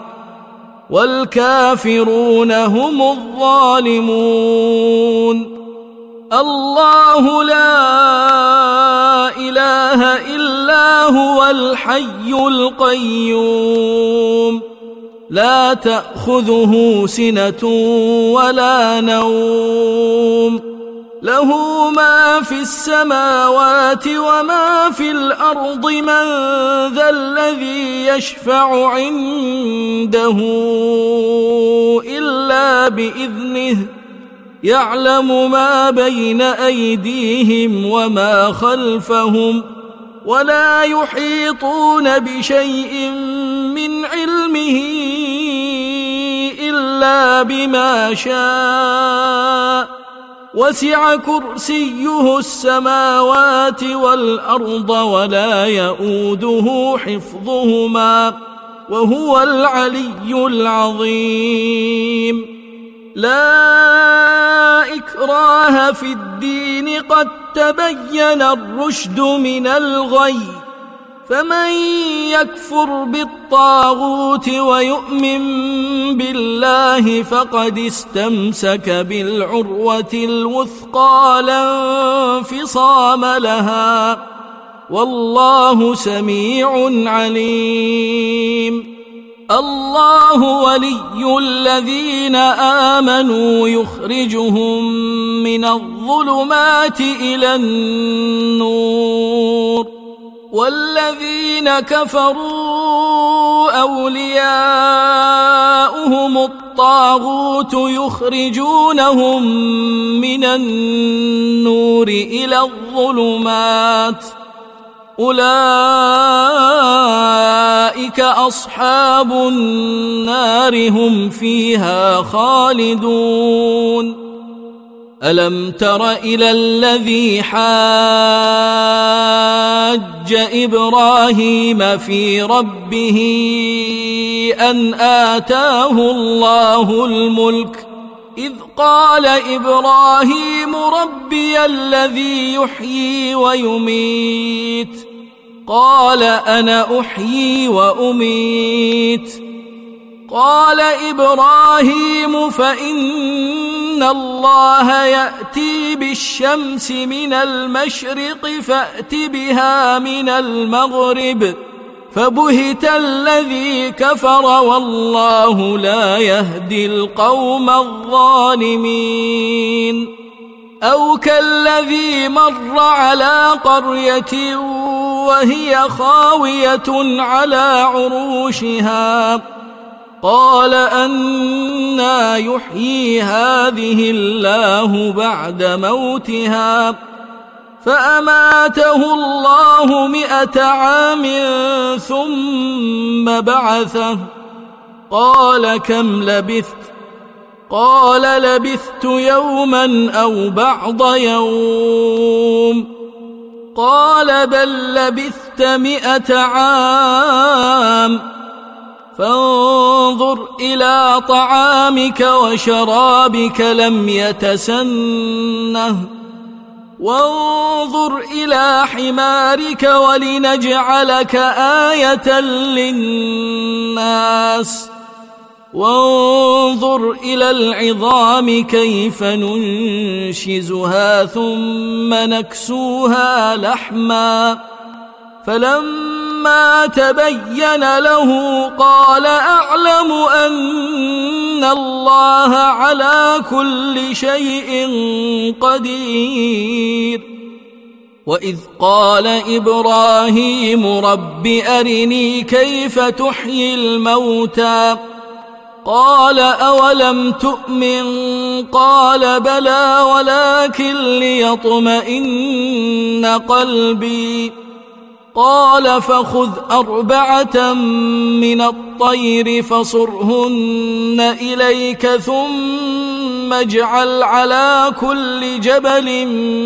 والكافرون هم الظالمون. الله لا إله إلا هو الحي القيوم لا تأخذه سنة ولا نوم له ما في السماوات وما في الأرض من ذا الذي يشفع عنده إلا بإذنه يعلم ما بين أيديهم وما خلفهم ولا يحيطون بشيء من علمه إلا بما شاء وسع كرسيه السماوات والأرض ولا يؤوده حفظهما وهو العلي العظيم. لا إكراه في الدين قد تبين الرشد من الغي فمن يكفر بالطاغوت ويؤمن بالله فقد استمسك بالعروة الوثقى لا انفصام لها والله سميع عليم. الله ولي الذين آمنوا يخرجهم من الظلمات إلى النور والذين كفروا أولياؤهم الطاغوت يخرجونهم من النور إلى الظلمات أولئك أصحاب النار هم فيها خالدون. ألم تر إلى الذي حاج إبراهيم في ربه أن آتاه الله الملك إذ قال إبراهيم ربي الذي يحيي ويميت قال أنا أحيي وأميت قال إبراهيم فإن الله يأتي بالشمس من المشرق فأت بها من المغرب فبهت الذي كفر والله لا يهدي القوم الظالمين. أو كالذي مر على قرية وهي خاوية على عروشها قال أنى يحيي هذه الله بعد موتها فأماته الله مئة عام ثم بعثه قال كم لبثت قال لبثت يوما أو بعض يوم قال بل لبثت مئة عام فانظر إلى طعامك وشرابك لم يتسنه وانظر إلى حمارك ولنجعلك آية للناس وانظر إلى العظام كيف ننشزها ثم نكسوها لحما فلما تبين له قال أعلم أن الله على كل شيء قدير. وإذ قال إبراهيم رب أرني كيف تحيي الموتى قال أولم تؤمن قال بلى ولكن ليطمئن قلبي قال فخذ أربعة من الطير فصرهن إليك ثم اجعل على كل جبل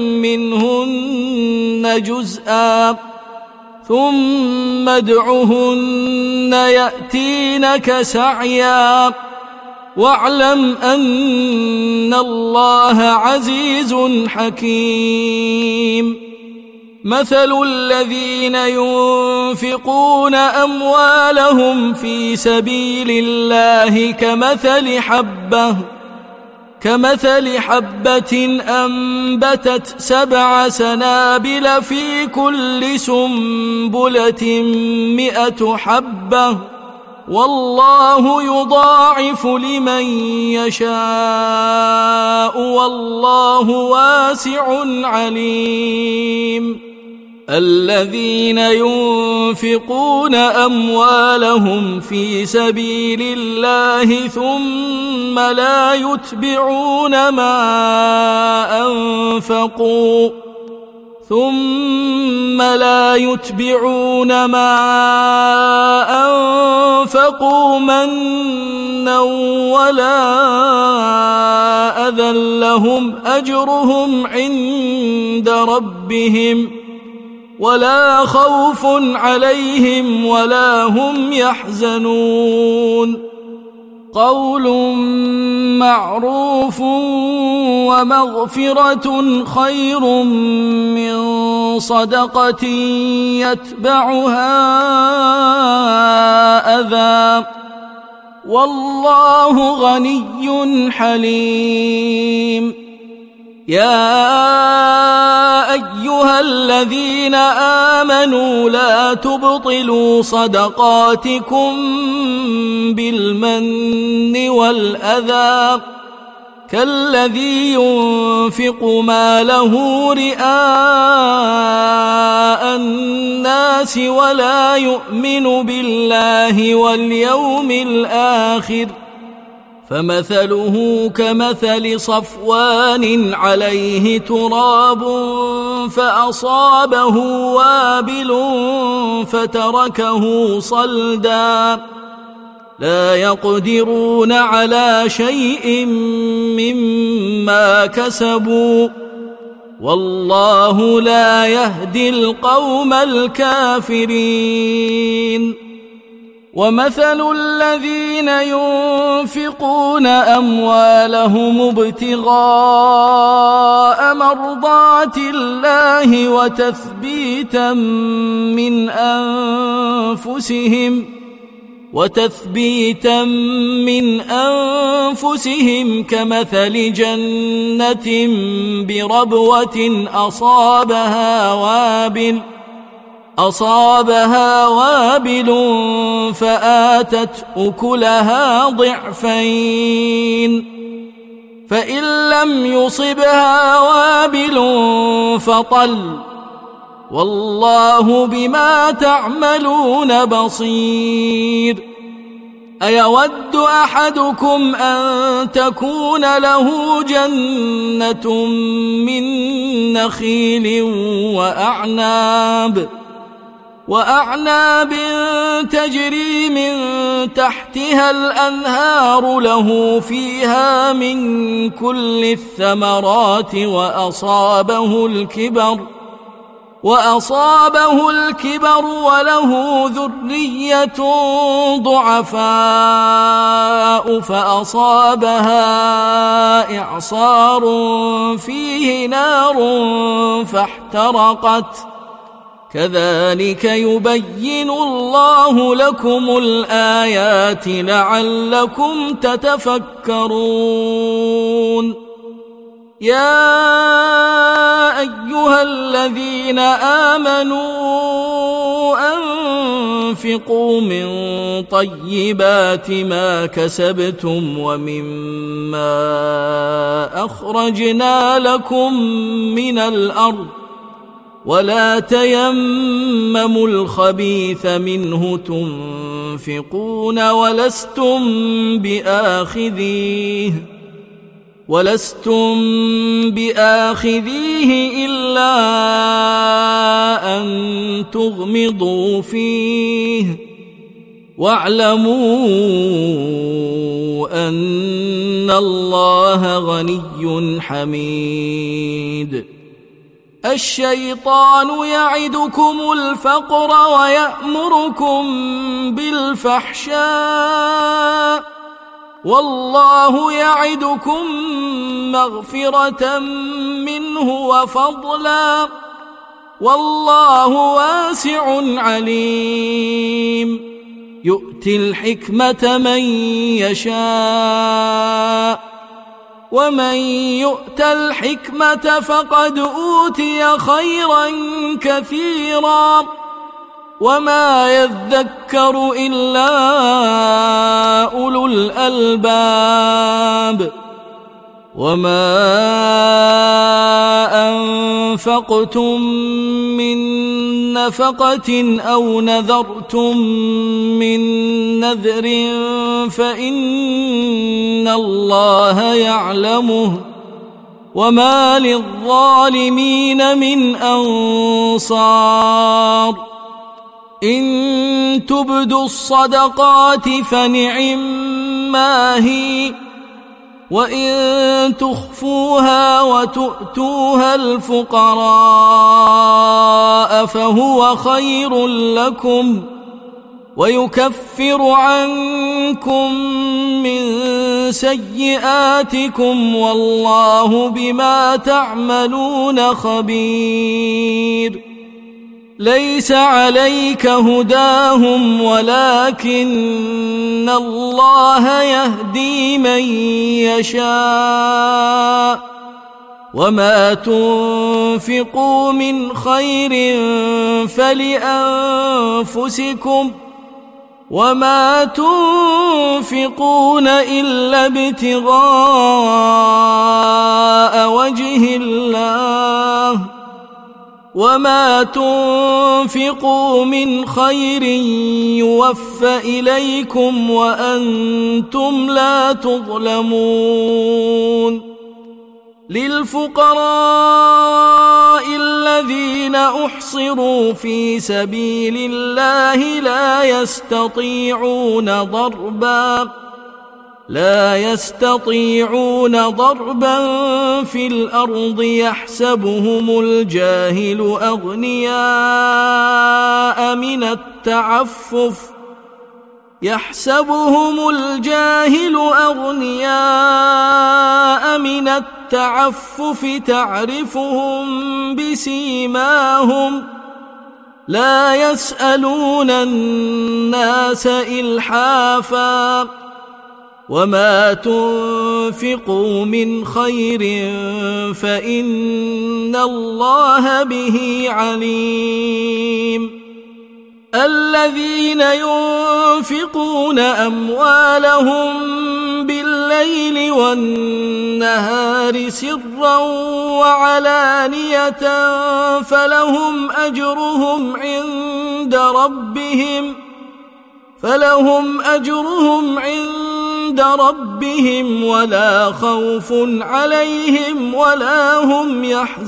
منهن جزءا ثم ادعهن يأتينك سعيا واعلم أن الله عزيز حكيم. مثل الذين ينفقون أموالهم في سبيل الله كمثل حبة كمثل حبة أنبتت سبع سنابل في كل سنبلة مئة حبة والله يضاعف لمن يشاء والله واسع عليم. الذين ينفقون أموالهم في سبيل الله ثم لا يتبعون ما أنفقوا ثم لا يتبعون ما أنفقوا منا ولا أذى لهم أجرهم عند ربهم ولا خوف عليهم ولا هم يحزنون. قول معروف ومغفرة خير من صدقة يتبعها أذى والله غني حليم. يا أيها الذين آمنوا لا تبطلوا صدقاتكم بالمن والأذى كالذي ينفق ماله رئاء الناس ولا يؤمن بالله واليوم الآخر فمثله كمثل صفوان عليه تراب فأصابه وابل فتركه صلدا لا يقدرون على شيء مما كسبوا والله لا يهدي القوم الكافرين. ومثل الذين ينفقون أموالهم ابتغاء مرضات الله وتثبيتا من أنفسهم وتثبيتا من أنفسهم كمثل جنة بربوة أصابها وابل أصابها وابل فآتت أكلها ضعفين فإن لم يصبها وابل فطل والله بما تعملون بصير. أيود أحدكم أن تكون له جنة من نخيل وأعناب وأعناب تجري من تحتها الأنهار له فيها من كل الثمرات وأصابه الكبر وأصابه الكبر وله ذرية ضعفاء فأصابها إعصار فيه نار فاحترقت كذلك يبين الله لكم الآيات لعلكم تتفكرون. يا أيها الذين آمنوا أنفقوا من طيبات ما كسبتم ومما أخرجنا لكم من الأرض ولا تيمموا الخبيث منه تنفقون ولستم بآخذيه ولستم بآخذيه إلا أن تغمضوا فيه واعلموا أن الله غني حميد. الشيطان يعدكم الفقر ويأمركم بالفحشاء والله يعدكم مغفرة منه وفضلا والله واسع عليم. يؤتي الحكمة من يشاء ومن يؤت الحكمة فقد أوتي خيرا كثيرا وما يذكر إلا أولو الألباب وما أنفقتم من نفقة أو نذرتم من نذر فإن الله يعلمه وما للظالمين من أنصار إن تبدوا الصدقات فنعما هي وإن تخفوها وتؤتوها الفقراء فهو خير لكم ويكفر عنكم من سيئاتكم والله بما تعملون خبير ليس عليك هداهم ولكن الله يهدي من يشاء وما تنفقوا من خير فلأنفسكم وما تنفقون إلا ابتغاء وجه الله وما تنفقوا من خير يوفى إليكم وأنتم لا تظلمون للفقراء الذين أحصروا في سبيل الله لا يستطيعون ضربا لا يستطيعون ضربا في الأرض يحسبهم الجاهل أغنياء من التعفف يحسبهم الجاهل أغنياء من التعفف تعرفهم بسيماهم لا يسألون الناس إلحافا وما تنفقوا من خير فإن الله به عليم الذين ينفقون أموالهم بالليل والنهار سرا وعلانية فلهم أجرهم عند ربهم فلهم أجرهم عند ربهم ولا خوف عليهم ولا هم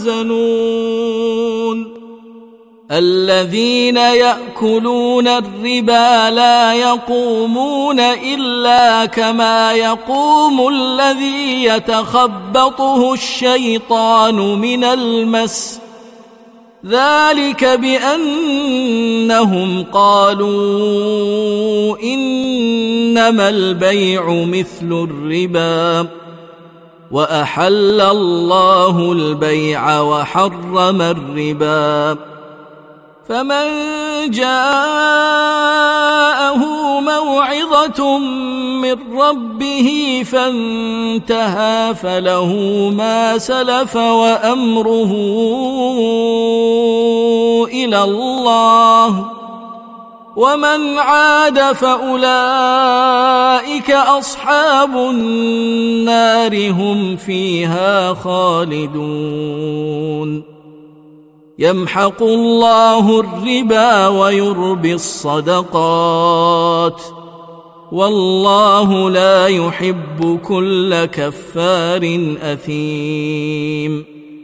يحزنون الذين يأكلون الربا لا يقومون إلا كما يقوم الذي يتخبطه الشيطان من المس ذلك بأنهم قالوا إنما البيع مثل الربا وأحل الله البيع وحرم الربا فمن جاءه موعظة من ربه فانتهى فله ما سلف وأمره إلى الله ومن عاد فأولئك أصحاب النار هم فيها خالدون يمحق الله الربا ويربي الصدقات والله لا يحب كل كفار أثيم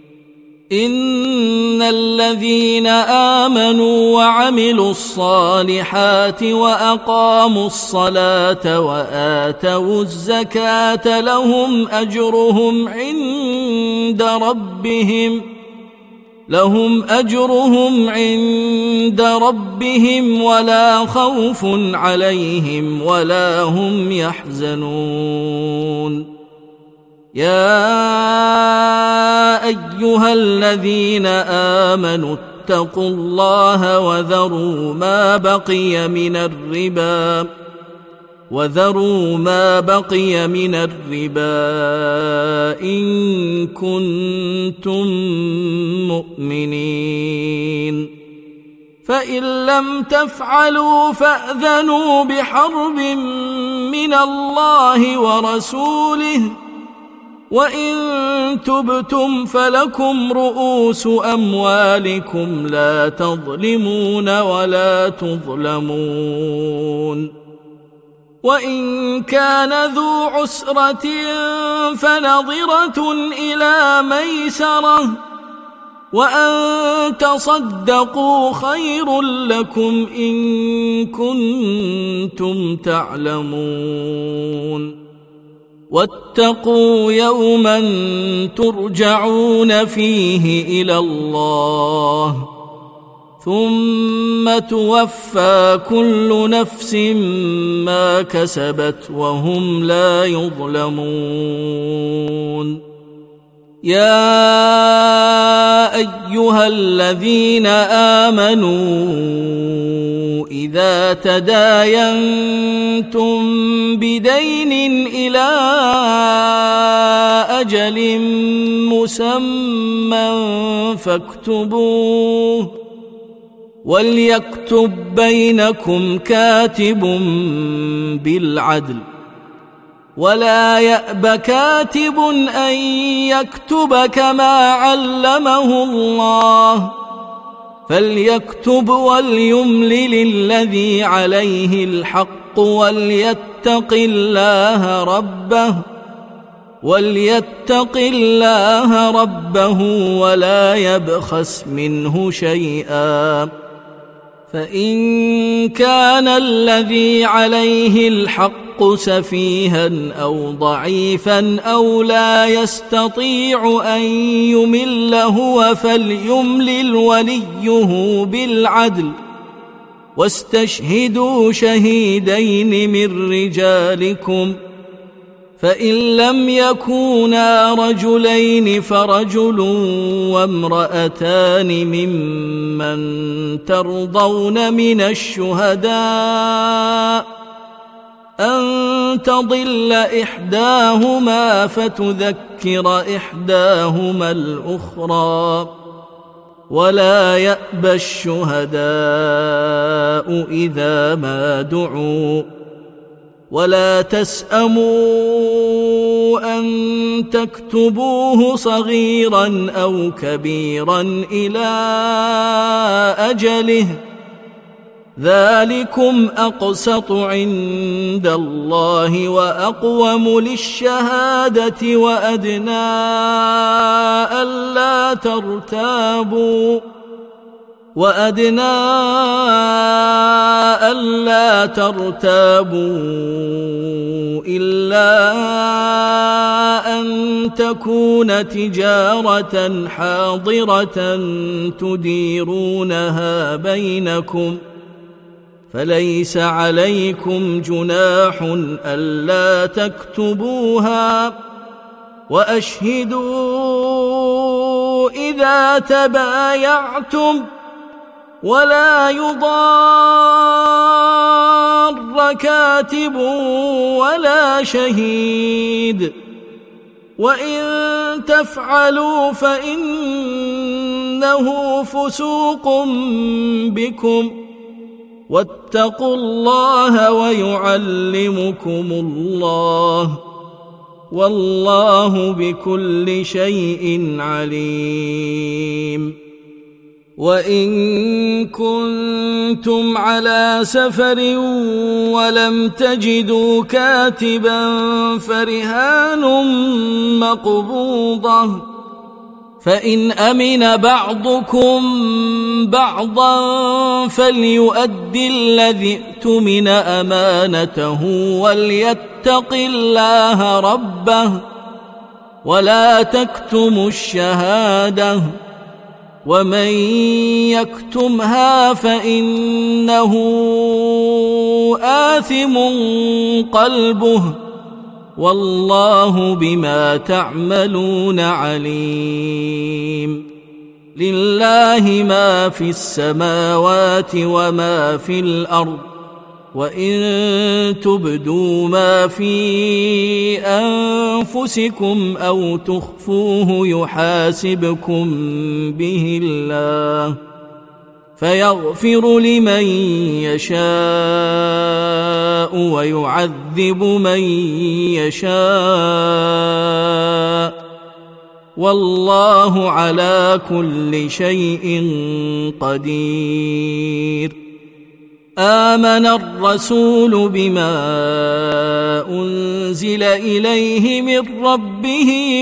إن الذين آمنوا وعملوا الصالحات وأقاموا الصلاة وآتوا الزكاة لهم أجرهم عند ربهم لهم أجرهم عند ربهم ولا خوف عليهم ولا هم يحزنون يا أيها الذين آمنوا اتقوا الله وذروا ما بقي من الربا وذروا ما بقي من الربا إن كنتم مؤمنين فإن لم تفعلوا فأذنوا بحرب من الله ورسوله وإن تبتم فلكم رؤوس أموالكم لا تظلمون ولا تظلمون وإن كان ذو عسرة فنظرة إلى ميسرة وأن تصدقوا خير لكم إن كنتم تعلمون واتقوا يوما ترجعون فيه إلى الله ثم توفى كل نفس ما كسبت وهم لا يظلمون يا أيها الذين آمنوا إذا تداينتم بدين إلى أجل مسمى فاكتبوه وليكتب بينكم كاتب بالعدل ولا يأب كاتب أن يكتب كما علمه الله فليكتب وليملل الذي عليه الحق وليتق الله ربه وليتق الله ربه ولا يبخس منه شيئا فإن كان الذي عليه الحق سفيها أو ضعيفا أو لا يستطيع أن يمل هو فليملل وليه بالعدل واستشهدوا شهيدين من رجالكم فإن لم يكونا رجلين فرجل وامرأتان ممن ترضون من الشهداء أن تضل إحداهما فتذكر إحداهما الأخرى ولا يأبى الشهداء إذا ما دعوا ولا تسأموا أن تكتبوه صغيرا أو كبيرا إلى أجله ذلكم أقسط عند الله وأقوم للشهادة وأدنى ألا ترتابوا وأدنى ألا ترتابوا إلا أن تكون تجارة حاضرة تديرونها بينكم فليس عليكم جناح ألا تكتبوها وأشهدوا إذا تبايعتم ولا يضار كاتب ولا شهيد وإن تفعلوا فإنه فسوق بكم واتقوا الله ويعلمكم الله والله بكل شيء عليم وإن كنتم على سفر ولم تجدوا كاتبا فرهان مقبوضة فإن أمن بعضكم بعضا فليؤدي الذي اؤتمن أمانته وليتق الله ربه ولا تكتموا الشهادة ومن يكتمها فإنه آثم قلبه والله بما تعملون عليم لله ما في السماوات وما في الأرض وإن تبدوا ما في أنفسكم أو تخفوه يحاسبكم به الله فيغفر لمن يشاء ويعذب من يشاء والله على كل شيء قدير. آمن الرسول بما أنزل إليه من ربه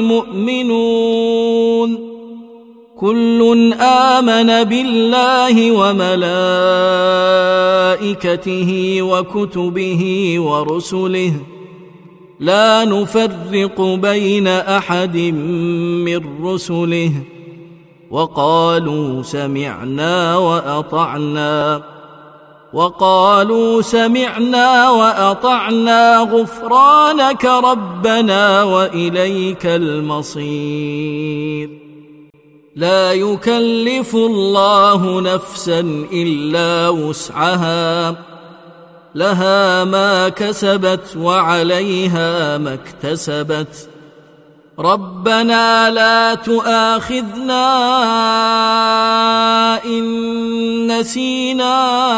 والمؤمنون كل آمن بالله وملائكته وكتبه ورسله لا نفرق بين أحد من رسله وقالوا سمعنا وأطعنا وقالوا سمعنا وأطعنا غفرانك ربنا وإليك المصير. لا يكلف الله نفسا إلا وسعها لها ما كسبت وعليها ما اكتسبت ربنا لا تؤاخذنا إن نسينا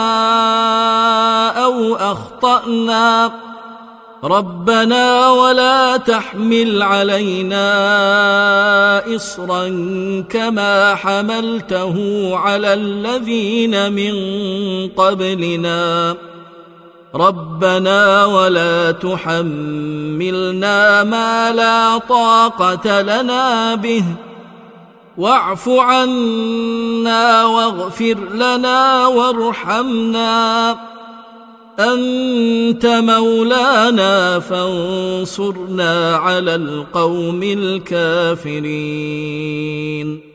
أو أخطأنا ربنا ولا تحمل علينا إصرا كما حملته على الذين من قبلنا ربنا ولا تحملنا ما لا طاقة لنا به واعف عنا واغفر لنا وارحمنا أنت مولانا فانصرنا على القوم الكافرين.